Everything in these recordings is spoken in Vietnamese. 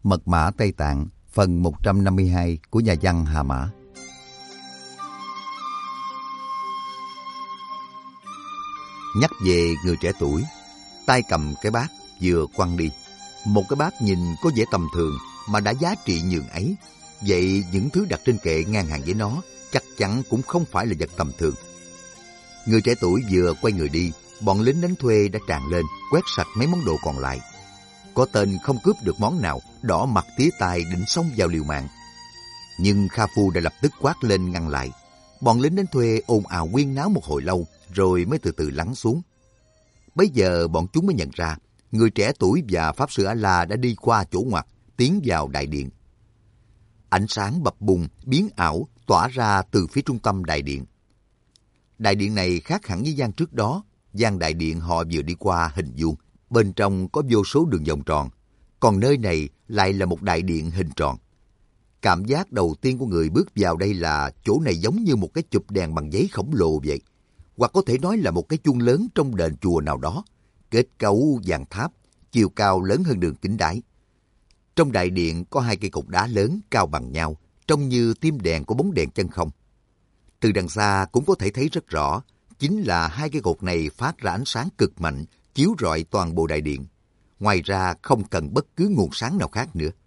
Mật mã Tây Tạng, phần 152 của nhà văn Hà Mã. Nhắc về người trẻ tuổi, tay cầm cái bát vừa quăng đi. Một cái bát nhìn có vẻ tầm thường mà đã giá trị nhường ấy. Vậy những thứ đặt trên kệ ngang hàng với nó chắc chắn cũng không phải là vật tầm thường. Người trẻ tuổi vừa quay người đi, bọn lính đánh thuê đã tràn lên, quét sạch mấy món đồ còn lại. Có tên không cướp được món nào, đỏ mặt tía tai định xông vào liều mạng. Nhưng Kha Phu đã lập tức quát lên ngăn lại. Bọn lính đánh thuê ồn ào huyên náo một hồi lâu, rồi mới từ từ lắng xuống. Bấy giờ bọn chúng mới nhận ra, người trẻ tuổi và Pháp Sư A-la đã đi qua chỗ ngoặt, tiến vào đại điện. Ánh sáng bập bùng, biến ảo, tỏa ra từ phía trung tâm đại điện. Đại điện này khác hẳn với gian trước đó. Gian đại điện họ vừa đi qua hình vuông, bên trong có vô số đường vòng tròn, còn nơi này lại là một đại điện hình tròn. Cảm giác đầu tiên của người bước vào đây là chỗ này giống như một cái chụp đèn bằng giấy khổng lồ vậy, hoặc có thể nói là một cái chuông lớn trong đền chùa nào đó, kết cấu vàng tháp, chiều cao lớn hơn đường kính đáy. Trong đại điện có hai cây cột đá lớn cao bằng nhau, trông như tim đèn của bóng đèn chân không. Từ đằng xa cũng có thể thấy rất rõ, chính là hai cây cột này phát ra ánh sáng cực mạnh, chiếu rọi toàn bộ đại điện. Ngoài ra không cần bất cứ nguồn sáng nào khác nữa.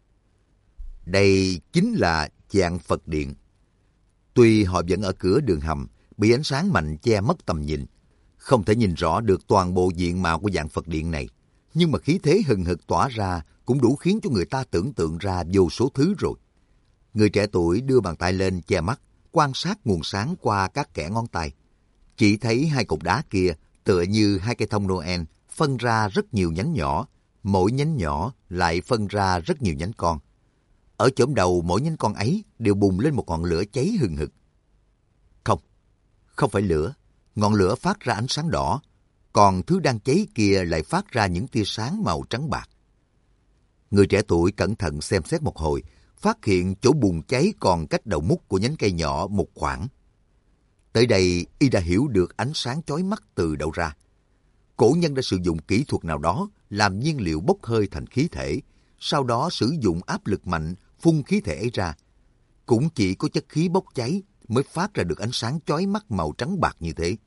Đây chính là Vạn Phật Điện. Tuy họ vẫn ở cửa đường hầm, bị ánh sáng mạnh che mất tầm nhìn, không thể nhìn rõ được toàn bộ diện mạo của Vạn Phật Điện này, nhưng mà khí thế hừng hực tỏa ra cũng đủ khiến cho người ta tưởng tượng ra vô số thứ rồi. Người trẻ tuổi đưa bàn tay lên che mắt, quan sát nguồn sáng qua các kẽ ngón tay. Chỉ thấy hai cột đá kia tựa như hai cây thông Noel, phân ra rất nhiều nhánh nhỏ, mỗi nhánh nhỏ lại phân ra rất nhiều nhánh con. Ở chổm đầu mỗi nhánh con ấy đều bùng lên một ngọn lửa cháy hừng hực. Không phải lửa, ngọn lửa phát ra ánh sáng đỏ, còn thứ đang cháy kia lại phát ra những tia sáng màu trắng bạc. Người trẻ tuổi cẩn thận xem xét một hồi, phát hiện chỗ bùng cháy còn cách đầu mút của nhánh cây nhỏ một khoảng. Tới đây, y đã hiểu được ánh sáng chói mắt từ đâu ra. Cổ nhân đã sử dụng kỹ thuật nào đó làm nhiên liệu bốc hơi thành khí thể, sau đó sử dụng áp lực mạnh phun khí thể ấy ra. Cũng chỉ có chất khí bốc cháy mới phát ra được ánh sáng chói mắt màu trắng bạc như thế.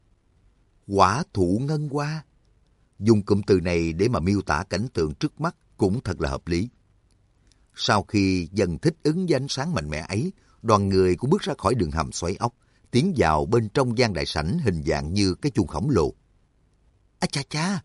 Hỏa thụ ngân hoa. Dùng cụm từ này để mà miêu tả cảnh tượng trước mắt cũng thật là hợp lý. Sau khi dần thích ứng với ánh sáng mạnh mẽ ấy, đoàn người cũng bước ra khỏi đường hầm xoáy ốc, tiến vào bên trong gian đại sảnh hình dạng như cái chuông khổng lồ. À cha cha!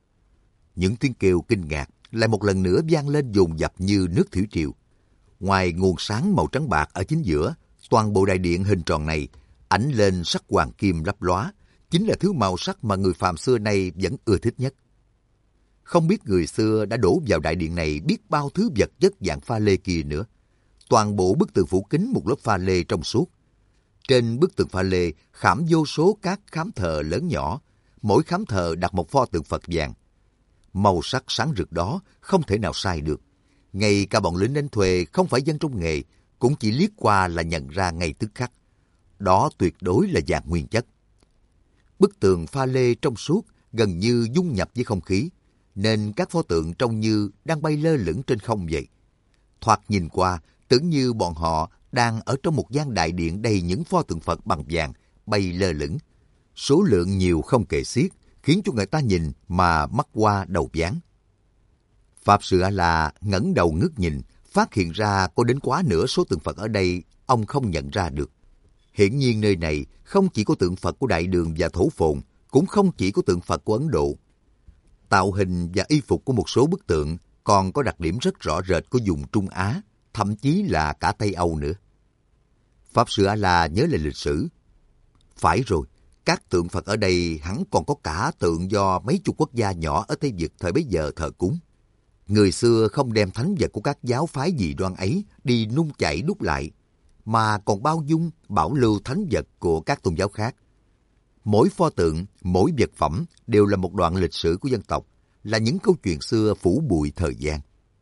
Những tiếng kêu kinh ngạc lại một lần nữa vang lên dồn dập như nước thủy triều. Ngoài nguồn sáng màu trắng bạc ở chính giữa, toàn bộ đại điện hình tròn này ánh lên sắc hoàng kim lấp lóa, chính là thứ màu sắc mà người phàm xưa nay vẫn ưa thích nhất. Không biết người xưa đã đổ vào đại điện này biết bao thứ vật chất dạng pha lê kia nữa. Toàn bộ bức tường phủ kín một lớp pha lê trong suốt. Trên bức tường pha lê khảm vô số các khám thờ lớn nhỏ, mỗi khám thờ đặt một pho tượng Phật vàng. Màu sắc sáng rực đó không thể nào sai được. Ngay cả bọn lính đánh thuê không phải dân trong nghề cũng chỉ liếc qua là nhận ra ngay tức khắc. Đó tuyệt đối là vàng nguyên chất. Bức tường pha lê trong suốt gần như dung nhập với không khí, nên các pho tượng trông như đang bay lơ lửng trên không vậy. Thoạt nhìn qua, tưởng như bọn họ đang ở trong một gian đại điện đầy những pho tượng Phật bằng vàng bay lơ lửng. Số lượng nhiều không kể xiết, khiến cho người ta nhìn mà mắt hoa đầu váng. Pháp Sư A-la ngẩng đầu ngước nhìn, phát hiện ra có đến quá nửa số tượng Phật ở đây ông không nhận ra được. Hiển nhiên nơi này không chỉ có tượng Phật của Đại Đường và Thổ Phồn, cũng không chỉ có tượng Phật của Ấn Độ. Tạo hình và y phục của một số bức tượng còn có đặc điểm rất rõ rệt của vùng Trung Á, thậm chí là cả Tây Âu nữa. Pháp Sư A-la nhớ lại lịch sử. Phải rồi, các tượng Phật ở đây hẳn còn có cả tượng do mấy chục quốc gia nhỏ ở Tây Vực thời bấy giờ thờ cúng. Người xưa không đem thánh vật của các giáo phái dị đoan ấy đi nung chảy đúc lại, mà còn bao dung, bảo lưu thánh vật của các tôn giáo khác. Mỗi pho tượng, mỗi vật phẩm đều là một đoạn lịch sử của dân tộc, là những câu chuyện xưa phủ bụi thời gian.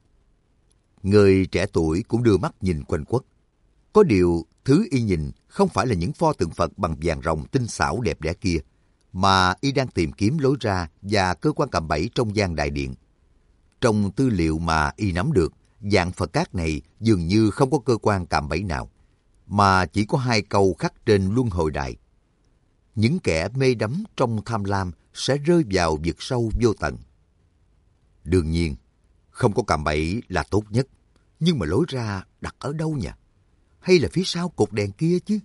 Người trẻ tuổi cũng đưa mắt nhìn quanh quất. Có điều, thứ y nhìn không phải là những pho tượng Phật bằng vàng ròng tinh xảo đẹp đẽ kia, mà y đang tìm kiếm lối ra và cơ quan cạm bẫy trong gian đại điện. Trong tư liệu mà y nắm được, dạng Phật cát này dường như không có cơ quan cạm bẫy nào, mà chỉ có 2 câu khắc trên luân hồi đài. Những kẻ mê đắm trong tham lam sẽ rơi vào vực sâu vô tận. Đương nhiên, không có cạm bẫy là tốt nhất, nhưng mà lối ra đặt ở đâu nhỉ? Hay là phía sau cột đèn kia chứ?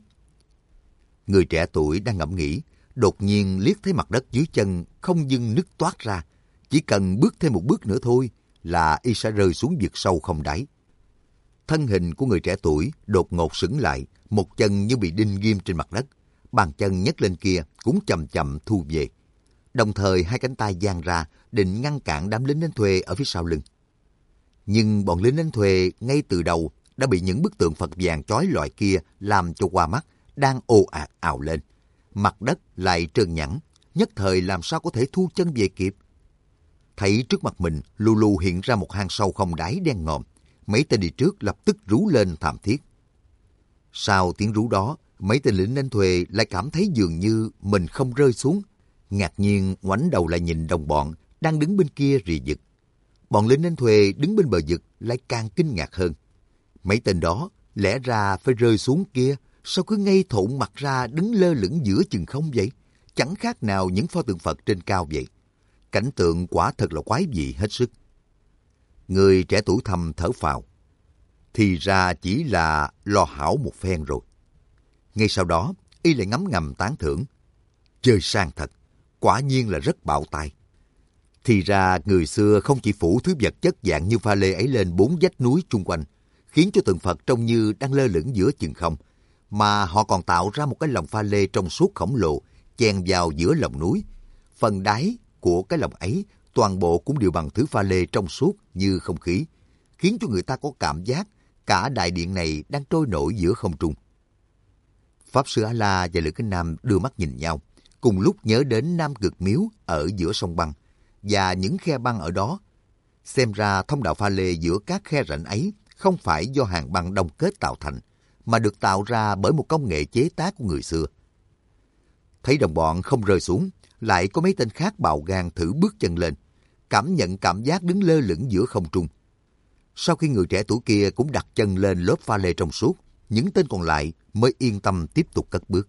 Người trẻ tuổi đang ngẫm nghĩ, đột nhiên liếc thấy mặt đất dưới chân không dưng nứt toát ra. Chỉ cần bước thêm một bước nữa thôi là y sẽ rơi xuống vực sâu không đáy. Thân hình của người trẻ tuổi đột ngột sững lại, một chân như bị đinh ghim trên mặt đất. Bàn chân nhấc lên kia cũng chậm chậm thu về. Đồng thời 2 cánh tay giang ra định ngăn cản đám lính đánh thuê ở phía sau lưng. Nhưng bọn lính đánh thuê ngay từ đầu đã bị những bức tượng Phật vàng chói lọi kia làm cho qua mắt, đang ồ ạt ào lên. Mặt đất lại trơn nhẵn, nhất thời làm sao có thể thu chân về kịp. Thấy trước mặt mình lù lù hiện ra một hang sâu không đáy đen ngòm, mấy tên đi trước lập tức rú lên thảm thiết. Sau tiếng rú đó, mấy tên lính đánh thuê lại cảm thấy dường như mình không rơi xuống. Ngạc nhiên ngoảnh đầu lại nhìn đồng bọn đang đứng bên kia rì rực. Bọn lính đánh thuê đứng bên bờ vực lại càng kinh ngạc hơn. Mấy tên đó lẽ ra phải rơi xuống kia, sao cứ ngay thộn mặt ra đứng lơ lửng giữa chừng không vậy? Chẳng khác nào những pho tượng Phật trên cao vậy. Cảnh tượng quả thật là quái dị hết sức. Người trẻ tuổi thầm thở phào. Thì ra chỉ là lo hảo một phen rồi. Ngay sau đó, y lại ngấm ngầm tán thưởng. Chơi sang thật, quả nhiên là rất bạo tài. Thì ra người xưa không chỉ phủ thứ vật chất dạng như pha lê ấy lên 4 vách núi chung quanh, khiến cho tượng Phật trông như đang lơ lửng giữa chừng không, mà họ còn tạo ra một cái lồng pha lê trong suốt khổng lồ, chèn vào giữa lòng núi. Phần đáy của cái lồng ấy toàn bộ cũng đều bằng thứ pha lê trong suốt như không khí, khiến cho người ta có cảm giác cả đại điện này đang trôi nổi giữa không trung. Pháp Sư A-la và Lữ Kính Nam đưa mắt nhìn nhau, cùng lúc nhớ đến Nam Cực Miếu ở giữa sông băng và những khe băng ở đó. Xem ra thông đạo pha lê giữa các khe rãnh ấy không phải do hàng băng đông kết tạo thành, mà được tạo ra bởi một công nghệ chế tác của người xưa. Thấy đồng bọn không rơi xuống, lại có mấy tên khác bạo gan thử bước chân lên, cảm nhận cảm giác đứng lơ lửng giữa không trung. Sau khi người trẻ tuổi kia cũng đặt chân lên lớp pha lê trong suốt, những tên còn lại mới yên tâm tiếp tục cất bước.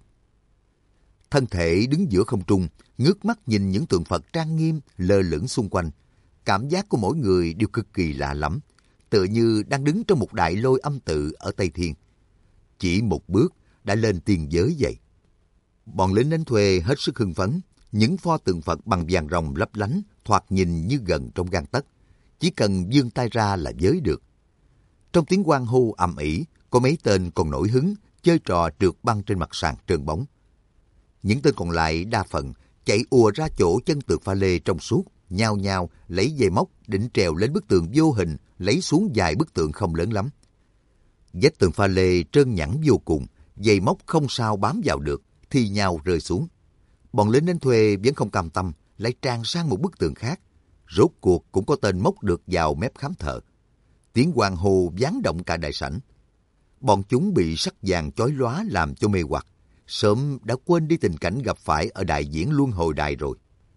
Thân thể đứng giữa không trung, ngước mắt nhìn những tượng Phật trang nghiêm lơ lửng xung quanh. Cảm giác của mỗi người đều cực kỳ lạ lẫm, tựa như đang đứng trong một đại lôi âm tự ở Tây Thiên. Chỉ một bước đã lên tiên giới vậy. Bọn lính đánh thuê hết sức hưng phấn, những pho tượng Phật bằng vàng ròng lấp lánh, thoạt nhìn như gần trong gang tấc. Chỉ cần vươn tay ra là với được. Trong tiếng hoan hô ầm ĩ, có mấy tên còn nổi hứng, chơi trò trượt băng trên mặt sàn trơn bóng. Những tên còn lại đa phần chạy ùa ra chỗ chân tượng pha lê trong suốt, nhao nhao lấy dây móc định trèo lên bức tường vô hình, lấy xuống vài bức tượng không lớn lắm. Vách tường pha lê trơn nhẵn vô cùng, dây móc không sao bám vào được, thì nhao rơi xuống. Bọn lính đánh thuê vẫn không cam tâm, lại tràn sang một bức tường khác. Rốt cuộc cũng có tên móc được vào mép khám thợ. Tiếng hoan hô vang động cả đại sảnh. Bọn chúng bị sắc vàng chói lóa làm cho mê hoặc, sớm đã quên đi tình cảnh gặp phải ở đại diễn luân hồi đài rồi.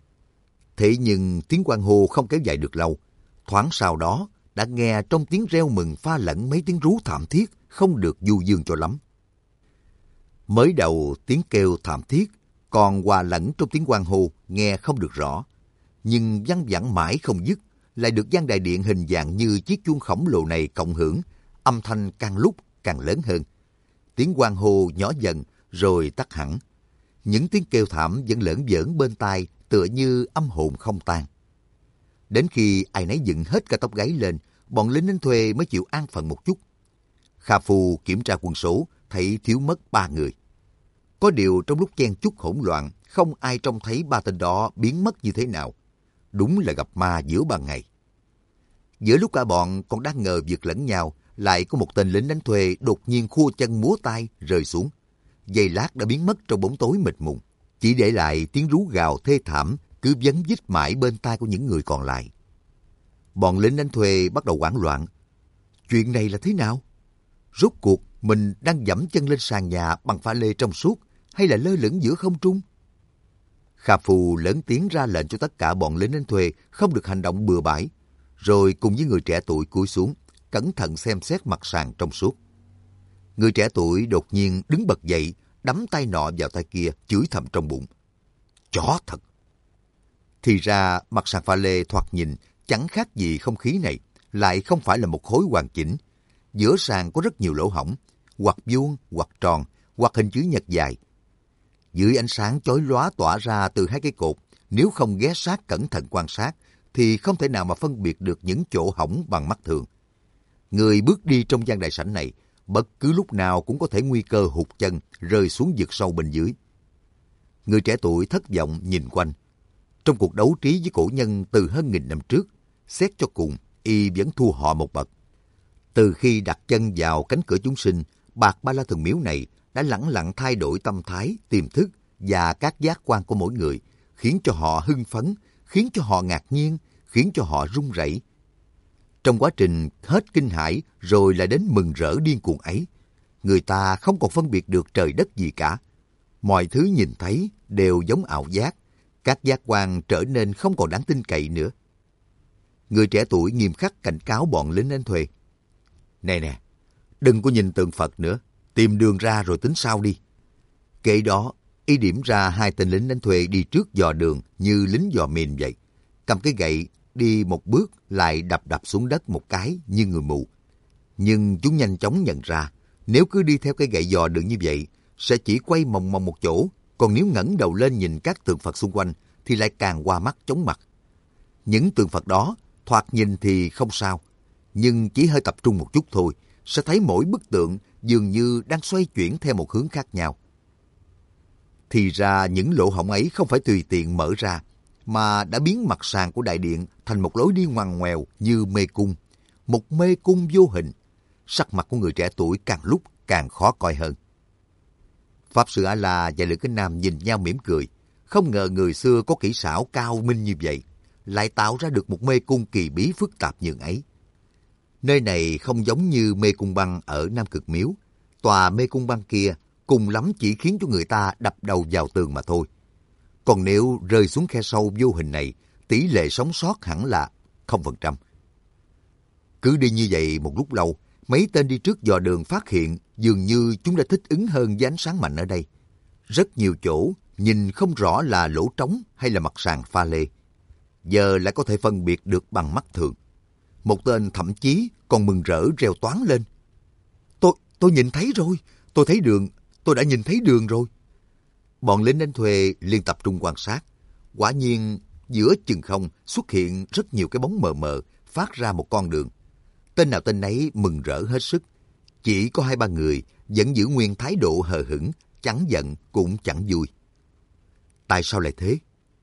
Thế nhưng tiếng hoan hô không kéo dài được lâu. Thoáng sau đó đã nghe trong tiếng reo mừng pha lẫn mấy tiếng rú thảm thiết, không được du dương cho lắm. Mới đầu tiếng kêu thảm thiết còn hòa lẫn trong tiếng hoan hô, nghe không được rõ. Nhưng văng vẳng mãi không dứt, lại được gian đại điện hình dạng như chiếc chuông khổng lồ này cộng hưởng, âm thanh càng lúc càng lớn hơn. Tiếng hoan hô nhỏ dần rồi tắt hẳn. Những tiếng kêu thảm vẫn lởn vởn bên tai, tựa như âm hồn không tan. Đến khi ai nấy dựng hết cả tóc gáy lên, bọn lính đánh thuê mới chịu an phận một chút. Kha Phu kiểm tra quân số, thấy thiếu mất 3 người. Có điều trong lúc chen chúc hỗn loạn, không ai trông thấy 3 tên đó biến mất như thế nào. Đúng là gặp ma giữa ban ngày. Giữa lúc cả bọn còn đang ngờ vực lẫn nhau, lại có một tên lính đánh thuê đột nhiên khua chân múa tay rơi xuống. Giây lát đã biến mất trong bóng tối mịt mùng, chỉ để lại tiếng rú gào thê thảm cứ vấn vít mãi bên tai của những người còn lại. Bọn lính đánh thuê bắt đầu hoảng loạn. Chuyện này là thế nào? Rốt cuộc mình đang dẫm chân lên sàn nhà bằng pha lê trong suốt hay là lơ lửng giữa không trung? Kha Phu lớn tiếng ra lệnh cho tất cả bọn lính đánh thuê không được hành động bừa bãi. rồi cùng với người trẻ tuổi cúi xuống, cẩn thận xem xét mặt sàn trong suốt. Người trẻ tuổi đột nhiên đứng bật dậy, đắm tay nọ vào tay kia, chửi thầm trong bụng. Chó thật! Thì ra mặt sàn pha lê thoạt nhìn chẳng khác gì không khí này, lại không phải là một khối hoàn chỉnh. Giữa sàn có rất nhiều lỗ hổng, hoặc vuông, hoặc tròn, hoặc hình chữ nhật dài. Dưới ánh sáng chói lóa tỏa ra từ hai cái cột, nếu không ghé sát cẩn thận quan sát, thì không thể nào mà phân biệt được những chỗ hổng bằng mắt thường. Người bước đi trong gian đại sảnh này, bất cứ lúc nào cũng có thể nguy cơ hụt chân, rơi xuống vực sâu bên dưới. Người trẻ tuổi thất vọng nhìn quanh. Trong cuộc đấu trí với cổ nhân từ hơn 1000 năm trước, xét cho cùng, y vẫn thua họ một bậc. Từ khi đặt chân vào cánh cửa chúng sinh, Bạt Ba La Thần Miếu này đã lẳng lặng thay đổi tâm thái, tiềm thức và các giác quan của mỗi người, khiến cho họ hưng phấn, khiến cho họ ngạc nhiên, khiến cho họ run rẩy. Trong quá trình hết kinh hãi rồi lại đến mừng rỡ điên cuồng ấy, người ta không còn phân biệt được trời đất gì cả. Mọi thứ nhìn thấy đều giống ảo giác, các giác quan trở nên không còn đáng tin cậy nữa. Người trẻ tuổi nghiêm khắc cảnh cáo bọn lính đánh thuê. Nè, đừng có nhìn tượng Phật nữa, tìm đường ra rồi tính sau đi. Kể đó, y điểm ra 2 tên lính đánh thuê đi trước dò đường như lính dò mìn vậy. Cầm cái gậy, đi một bước lại đập xuống đất một cái như người mù. Nhưng chúng nhanh chóng nhận ra, nếu cứ đi theo cái gậy dò đường như vậy, sẽ chỉ quay mòng mòng một chỗ, còn nếu ngẩng đầu lên nhìn các tượng Phật xung quanh, thì lại càng hoa mắt chóng mặt. Những tượng Phật đó, thoạt nhìn thì không sao, nhưng chỉ hơi tập trung một chút thôi, sẽ thấy mỗi bức tượng dường như đang xoay chuyển theo một hướng khác nhau. Thì ra những lỗ hổng ấy không phải tùy tiện mở ra, mà đã biến mặt sàn của đại điện thành một lối đi ngoằn ngoèo như mê cung, một mê cung vô hình. Sắc mặt của người trẻ tuổi càng lúc càng khó coi hơn. Pháp sư A-la và Lữ Kính Nam nhìn nhau mỉm cười, không ngờ người xưa có kỹ xảo cao minh như vậy, lại tạo ra được một mê cung kỳ bí phức tạp như ấy. Nơi này không giống như mê cung băng ở Nam Cực Miếu. Tòa mê cung băng kia cùng lắm chỉ khiến cho người ta đập đầu vào tường mà thôi. Còn nếu rơi xuống khe sâu vô hình này, tỷ lệ sống sót hẳn là 0%. Cứ đi như vậy một lúc lâu, mấy tên đi trước dò đường phát hiện dường như chúng đã thích ứng hơn với ánh sáng mạnh ở đây. Rất nhiều chỗ nhìn không rõ là lỗ trống hay là mặt sàn pha lê. Giờ lại có thể phân biệt được bằng mắt thường. Một tên thậm chí còn mừng rỡ reo toáng lên. Tôi nhìn thấy rồi, tôi đã nhìn thấy đường rồi. Bọn lính đánh thuê liền tập trung quan sát. Quả nhiên, giữa chừng không xuất hiện rất nhiều cái bóng mờ mờ, phát ra một con đường. Tên nào tên nấy mừng rỡ hết sức. Chỉ có 2-3 người vẫn giữ nguyên thái độ hờ hững, chẳng giận cũng chẳng vui. Tại sao lại thế?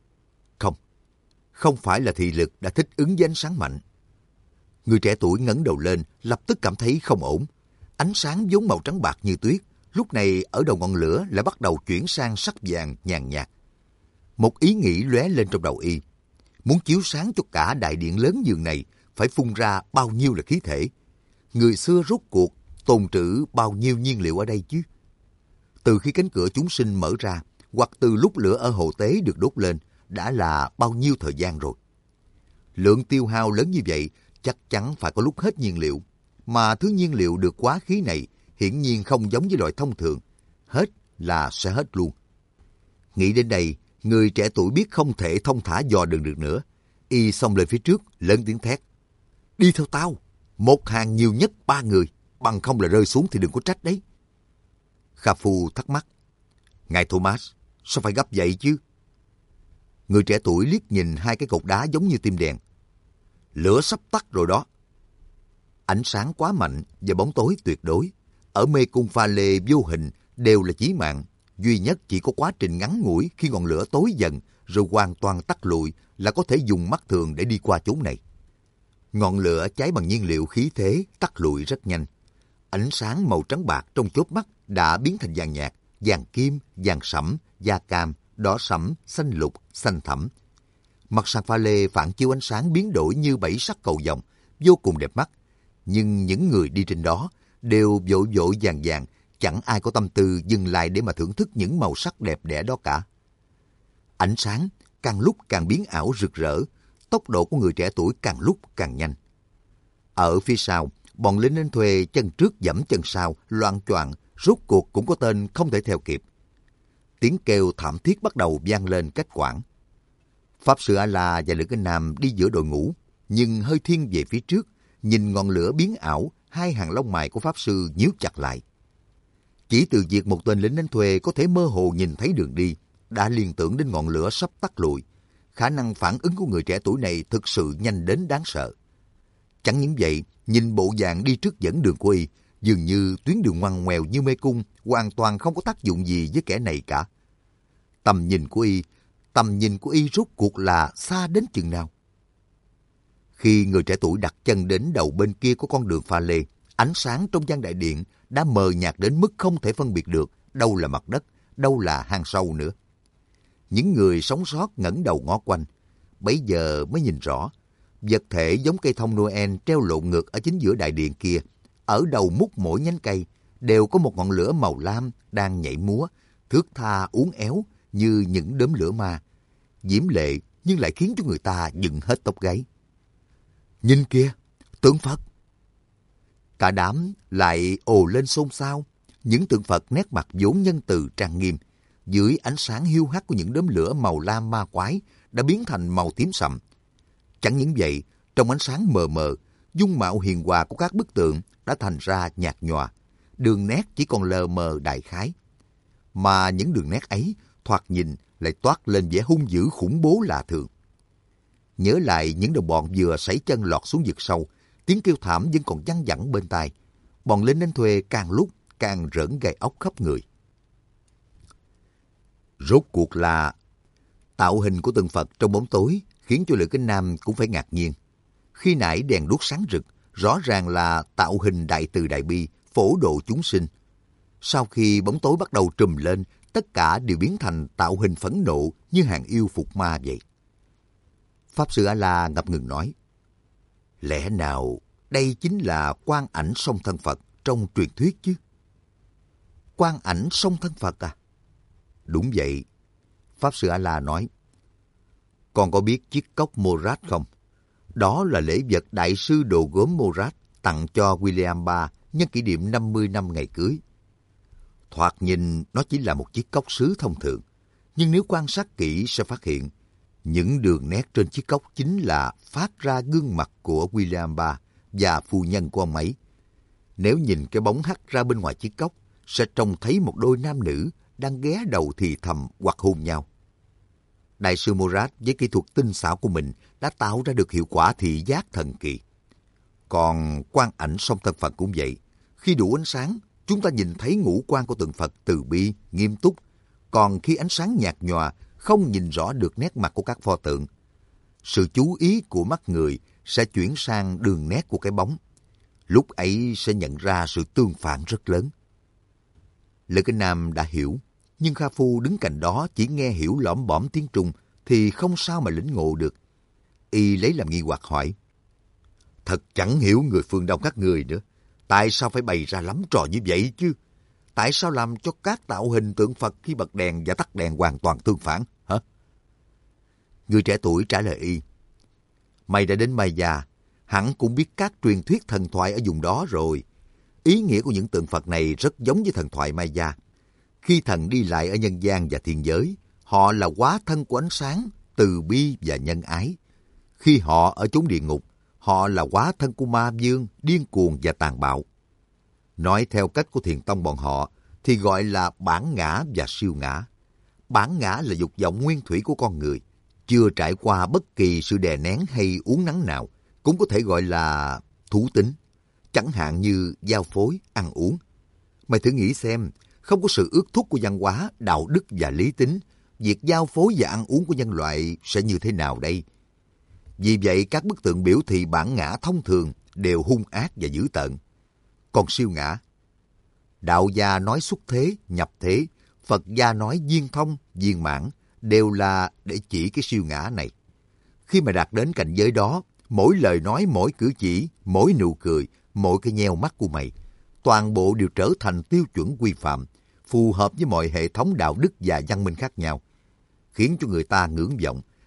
Không phải là thị lực đã thích ứng với ánh sáng mạnh. Người trẻ tuổi ngẩng đầu lên, lập tức cảm thấy không ổn. Ánh sáng vốn màu trắng bạc như tuyết, lúc này ở đầu ngọn lửa lại bắt đầu chuyển sang sắc vàng nhàn nhạt. Một ý nghĩ lóe lên trong đầu y. Muốn chiếu sáng cho cả đại điện lớn giường này, phải phun ra bao nhiêu là khí thể. Người xưa rốt cuộc tồn trữ bao nhiêu nhiên liệu ở đây chứ? Từ khi cánh cửa chúng sinh mở ra, hoặc từ lúc lửa ở hồ tế được đốt lên, đã là bao nhiêu thời gian rồi. Lượng tiêu hao lớn như vậy, chắc chắn phải có lúc hết nhiên liệu. Mà thứ nhiên liệu được quá khí này hiển nhiên không giống với loại thông thường. Hết là sẽ hết luôn. Nghĩ đến đây, người trẻ tuổi biết không thể thông thả dò đường được nữa. Y xông lên phía trước, lớn tiếng thét. Đi theo tao, một hàng nhiều nhất 3 người, bằng không là rơi xuống thì đừng có trách đấy. Kha Phu thắc mắc. Ngài Thomas, sao phải gấp vậy chứ? Người trẻ tuổi liếc nhìn 2 cái cột đá giống như tim đèn. Lửa sắp tắt rồi đó. Ánh sáng quá mạnh và bóng tối tuyệt đối. Ở mê cung pha lê vô hình đều là chí mạng. Duy nhất chỉ có quá trình ngắn ngủi khi ngọn lửa tối dần rồi hoàn toàn tắt lụi là có thể dùng mắt thường để đi qua chốn này. Ngọn lửa cháy bằng nhiên liệu khí thế tắt lụi rất nhanh. Ánh sáng màu trắng bạc trong chớp mắt đã biến thành vàng nhạt, vàng kim, vàng sẫm, da cam, đỏ sẫm, xanh lục, xanh thẫm. Mặt sàn pha lê phản chiếu ánh sáng biến đổi như 7 sắc cầu vồng, vô cùng đẹp mắt. Nhưng những người đi trên đó đều vội vội vàng vàng, chẳng ai có tâm tư dừng lại để mà thưởng thức những màu sắc đẹp đẽ đó cả. Ánh sáng càng lúc càng biến ảo rực rỡ, tốc độ của người trẻ tuổi càng lúc càng nhanh. Ở phía sau, bọn lính đánh thuê chân trước giẫm chân sau, loạng choạng, rốt cuộc cũng có tên không thể theo kịp. Tiếng kêu thảm thiết bắt đầu vang lên cách quãng. Pháp sư A-la và Lữ Kinh Nam đi giữa đội ngũ, nhưng hơi thiên về phía trước, nhìn ngọn lửa biến ảo, hai hàng lông mày của Pháp sư nhíu chặt lại. Chỉ từ việc một tên lính đánh thuê có thể mơ hồ nhìn thấy đường đi, đã liên tưởng đến ngọn lửa sắp tắt lụi. Khả năng phản ứng của người trẻ tuổi này thực sự nhanh đến đáng sợ. Chẳng những vậy, nhìn bộ dạng đi trước dẫn đường của y, dường như tuyến đường ngoằn ngoèo như mê cung, hoàn toàn không có tác dụng gì với kẻ này cả. Tầm nhìn của y rốt cuộc là xa đến chừng nào? Khi người trẻ tuổi đặt chân đến đầu bên kia của con đường pha lê, ánh sáng trong gian đại điện đã mờ nhạt đến mức không thể phân biệt được đâu là mặt đất, đâu là hang sâu nữa. Những người sống sót ngẩng đầu ngó quanh, bấy giờ mới nhìn rõ, vật thể giống cây thông Noel treo lộn ngược ở chính giữa đại điện kia, ở đầu mút mỗi nhánh cây đều có một ngọn lửa màu lam đang nhảy múa, thướt tha uốn éo như những đốm lửa ma, diễm lệ nhưng lại khiến cho người ta dựng hết tóc gáy. Nhìn kia, tượng Phật! Cả đám lại ồ lên xôn xao. Những tượng Phật nét mặt vốn nhân từ trang nghiêm, dưới ánh sáng hiu hắt của những đốm lửa màu lam ma quái đã biến thành màu tím sậm. Chẳng những vậy, trong ánh sáng mờ mờ, dung mạo hiền hòa của các bức tượng đã thành ra nhạt nhòa, đường nét chỉ còn lờ mờ đại khái. Mà những đường nét ấy thoạt nhìn lại toát lên vẻ hung dữ khủng bố lạ thường. Nhớ lại những đồng bọn vừa sảy chân lọt xuống vực sâu, tiếng kêu thảm vẫn còn văng vẳng bên tai. Bọn lính đánh thuê càng lúc càng rợn gai ốc khắp người. Rốt cuộc là tạo hình của tượng Phật trong bóng tối khiến cho Lữ Kinh Nam cũng phải ngạc nhiên. Khi nãy đèn đuốc sáng rực, rõ ràng là tạo hình đại từ đại bi, phổ độ chúng sinh. Sau khi bóng tối bắt đầu trùm lên, tất cả đều biến thành tạo hình phẫn nộ như hàng yêu phục ma vậy. Pháp sư A-la ngập ngừng nói, lẽ nào đây chính là Quan Ảnh Song Thân Phật trong truyền thuyết chứ? Quan Ảnh Song Thân Phật à? Đúng vậy. Pháp sư A-la nói, con có biết chiếc cốc Morat không? Đó là lễ vật đại sư đồ gốm Morat tặng cho William III nhân kỷ niệm 50 năm ngày cưới. Thoạt nhìn nó chỉ là một chiếc cốc sứ thông thường, nhưng nếu quan sát kỹ sẽ phát hiện những đường nét trên chiếc cốc chính là phát ra gương mặt của William III và phu nhân của ông ấy. Nếu nhìn cái bóng hắt ra bên ngoài chiếc cốc, sẽ trông thấy một đôi nam nữ đang ghé đầu thì thầm hoặc hôn nhau. Đại sư Morat với kỹ thuật tinh xảo của mình đã tạo ra được hiệu quả thị giác thần kỳ. Còn Quan Ảnh Song Thân Phật cũng vậy. Khi đủ ánh sáng, chúng ta nhìn thấy ngũ quan của tượng Phật từ bi, nghiêm túc. Còn khi ánh sáng nhạt nhòa, không nhìn rõ được nét mặt của các pho tượng. Sự chú ý của mắt người sẽ chuyển sang đường nét của cái bóng. Lúc ấy sẽ nhận ra sự tương phản rất lớn. Lữ Kinh Nam đã hiểu, nhưng Kha Phu đứng cạnh đó chỉ nghe hiểu lỏm bõm tiếng Trung thì không sao mà lĩnh ngộ được. Y lấy làm nghi hoặc hỏi, thật chẳng hiểu người phương Đông các người nữa. Tại sao phải bày ra lắm trò như vậy chứ? Tại sao làm cho các tạo hình tượng Phật khi bật đèn và tắt đèn hoàn toàn tương phản, hả? Người trẻ tuổi trả lời y, mày đã đến Maya, hẳn cũng biết các truyền thuyết thần thoại ở vùng đó rồi. Ý nghĩa của những tượng Phật này rất giống với thần thoại Maya. Khi thần đi lại ở nhân gian và thiên giới, họ là hóa thân của ánh sáng, từ bi và nhân ái. Khi họ ở chốn địa ngục, họ là hóa thân của ma vương, điên cuồng và tàn bạo. Nói theo cách của thiền tông bọn họ, thì gọi là bản ngã và siêu ngã. Bản ngã là dục vọng nguyên thủy của con người, chưa trải qua bất kỳ sự đè nén hay uốn nắn nào, cũng có thể gọi là thú tính. Chẳng hạn như giao phối, ăn uống. Mày thử nghĩ xem, không có sự ước thúc của văn hóa, đạo đức và lý tính, việc giao phối và ăn uống của nhân loại sẽ như thế nào đây? Vì vậy, các bức tượng biểu thị bản ngã thông thường đều hung ác và dữ tợn. Còn siêu ngã, đạo gia nói xuất thế, nhập thế, Phật gia nói viên thông, viên mãn, đều là để chỉ cái siêu ngã này. Khi mà đạt đến cảnh giới đó, mỗi lời nói, mỗi cử chỉ, mỗi nụ cười, mỗi cái nheo mắt của mày, toàn bộ đều trở thành tiêu chuẩn quy phạm, phù hợp với mọi hệ thống đạo đức và văn minh khác nhau, khiến cho người ta ngưỡng vọng,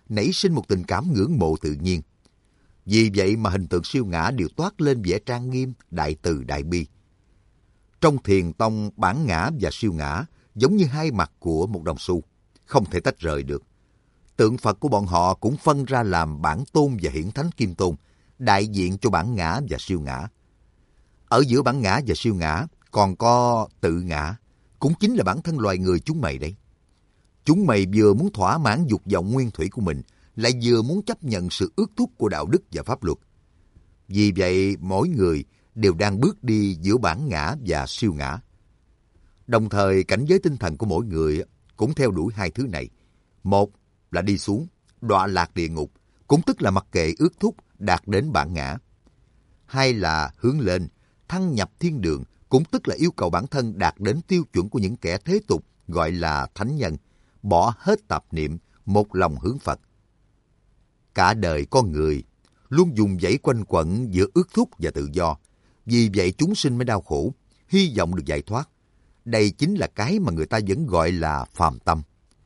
nảy sinh một tình cảm ngưỡng mộ tự nhiên. Vì vậy mà hình tượng siêu ngã đều toát lên vẻ trang nghiêm, đại từ đại bi. Trong thiền tông, bản ngã và siêu ngã giống như hai mặt của một đồng xu, không thể tách rời được. Tượng Phật của bọn họ cũng phân ra làm bản tôn và hiển thánh kim tôn, đại diện cho bản ngã và siêu ngã. Ở giữa bản ngã và siêu ngã còn có tự ngã, cũng chính là bản thân loài người chúng mày đấy. Chúng mày vừa muốn thỏa mãn dục vọng nguyên thủy của mình, lại vừa muốn chấp nhận sự ước thúc của đạo đức và pháp luật. Vì vậy, mỗi người đều đang bước đi giữa bản ngã và siêu ngã. Đồng thời, cảnh giới tinh thần của mỗi người cũng theo đuổi hai thứ này. Một là đi xuống, đọa lạc địa ngục, cũng tức là mặc kệ ước thúc, đạt đến bản ngã. Hai là hướng lên, thăng nhập thiên đường, cũng tức là yêu cầu bản thân đạt đến tiêu chuẩn của những kẻ thế tục, gọi là thánh nhân, bỏ hết tạp niệm, một lòng hướng Phật. Cả đời con người luôn dùng dãy quanh quẩn giữa ước thúc và tự do. Vì vậy chúng sinh mới đau khổ, hy vọng được giải thoát. Đây chính là cái mà người ta vẫn gọi là phàm tâm.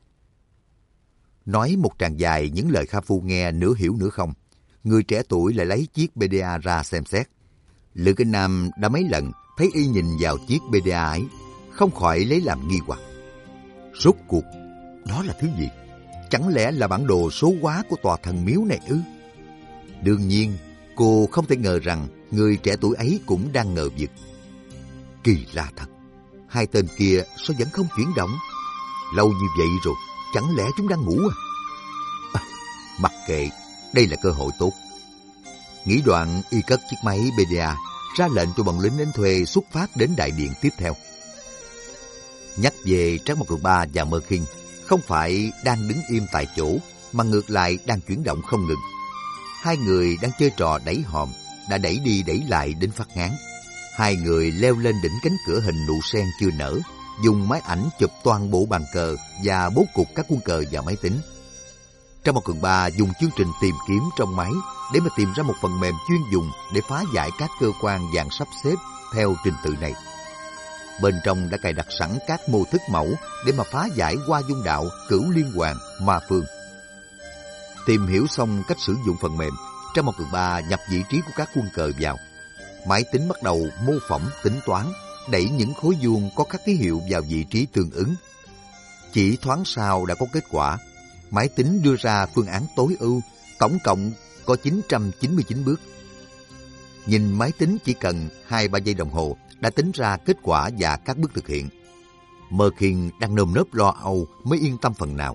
Nói một tràng dài những lời Kha Phu nghe nửa hiểu nửa không. Người trẻ tuổi lại lấy chiếc PDA ra xem xét. Lữ Kinh Nam đã mấy lần thấy y nhìn vào chiếc PDA ấy, không khỏi lấy làm nghi hoặc. Rốt cuộc, đó là thứ gì? Chẳng lẽ là bản đồ số hóa của tòa thần miếu này ư? Đương nhiên, cô không thể ngờ rằng người trẻ tuổi ấy cũng đang ngờ vực. Kỳ lạ thật, hai tên kia sao vẫn không chuyển động? Lâu như vậy rồi, chẳng lẽ chúng đang ngủ à? Mặc kệ, đây là cơ hội tốt. Nghĩ đoạn, y cất chiếc máy PDA, ra lệnh cho bọn lính đánh thuê xuất phát đến đại điện tiếp theo. Nhắc về Trác Mộc Cường Ba và Mơ Khiên, không phải đang đứng im tại chỗ, mà ngược lại đang chuyển động không ngừng. Hai người đang chơi trò đẩy hòm, đã đẩy đi đẩy lại đến phát ngán. Hai người leo lên đỉnh cánh cửa hình nụ sen chưa nở, dùng máy ảnh chụp toàn bộ bàn cờ và bố cục các quân cờ vào máy tính. Trác Mộc Cường Ba dùng chương trình tìm kiếm trong máy để mà tìm ra một phần mềm chuyên dùng để phá giải các cơ quan dạng sắp xếp theo trình tự này. Bên trong đã cài đặt sẵn các mô thức mẫu để mà phá giải Hoa Dung Đạo, Cửu Liên Hoàn, Ma Phương. Tìm hiểu xong cách sử dụng phần mềm, Trác Mộc Cường Ba nhập vị trí của các quân cờ vào. Máy tính bắt đầu mô phỏng tính toán, đẩy những khối vuông có các ký hiệu vào vị trí tương ứng. Chỉ thoáng sau đã có kết quả. Máy tính đưa ra phương án tối ưu, tổng cộng có 999 bước. Nhìn máy tính chỉ cần 2-3 giây đồng hồ đã tính ra kết quả và các bước thực hiện. Mơ Khiên đang nơm nớp lo âu mới yên tâm phần nào.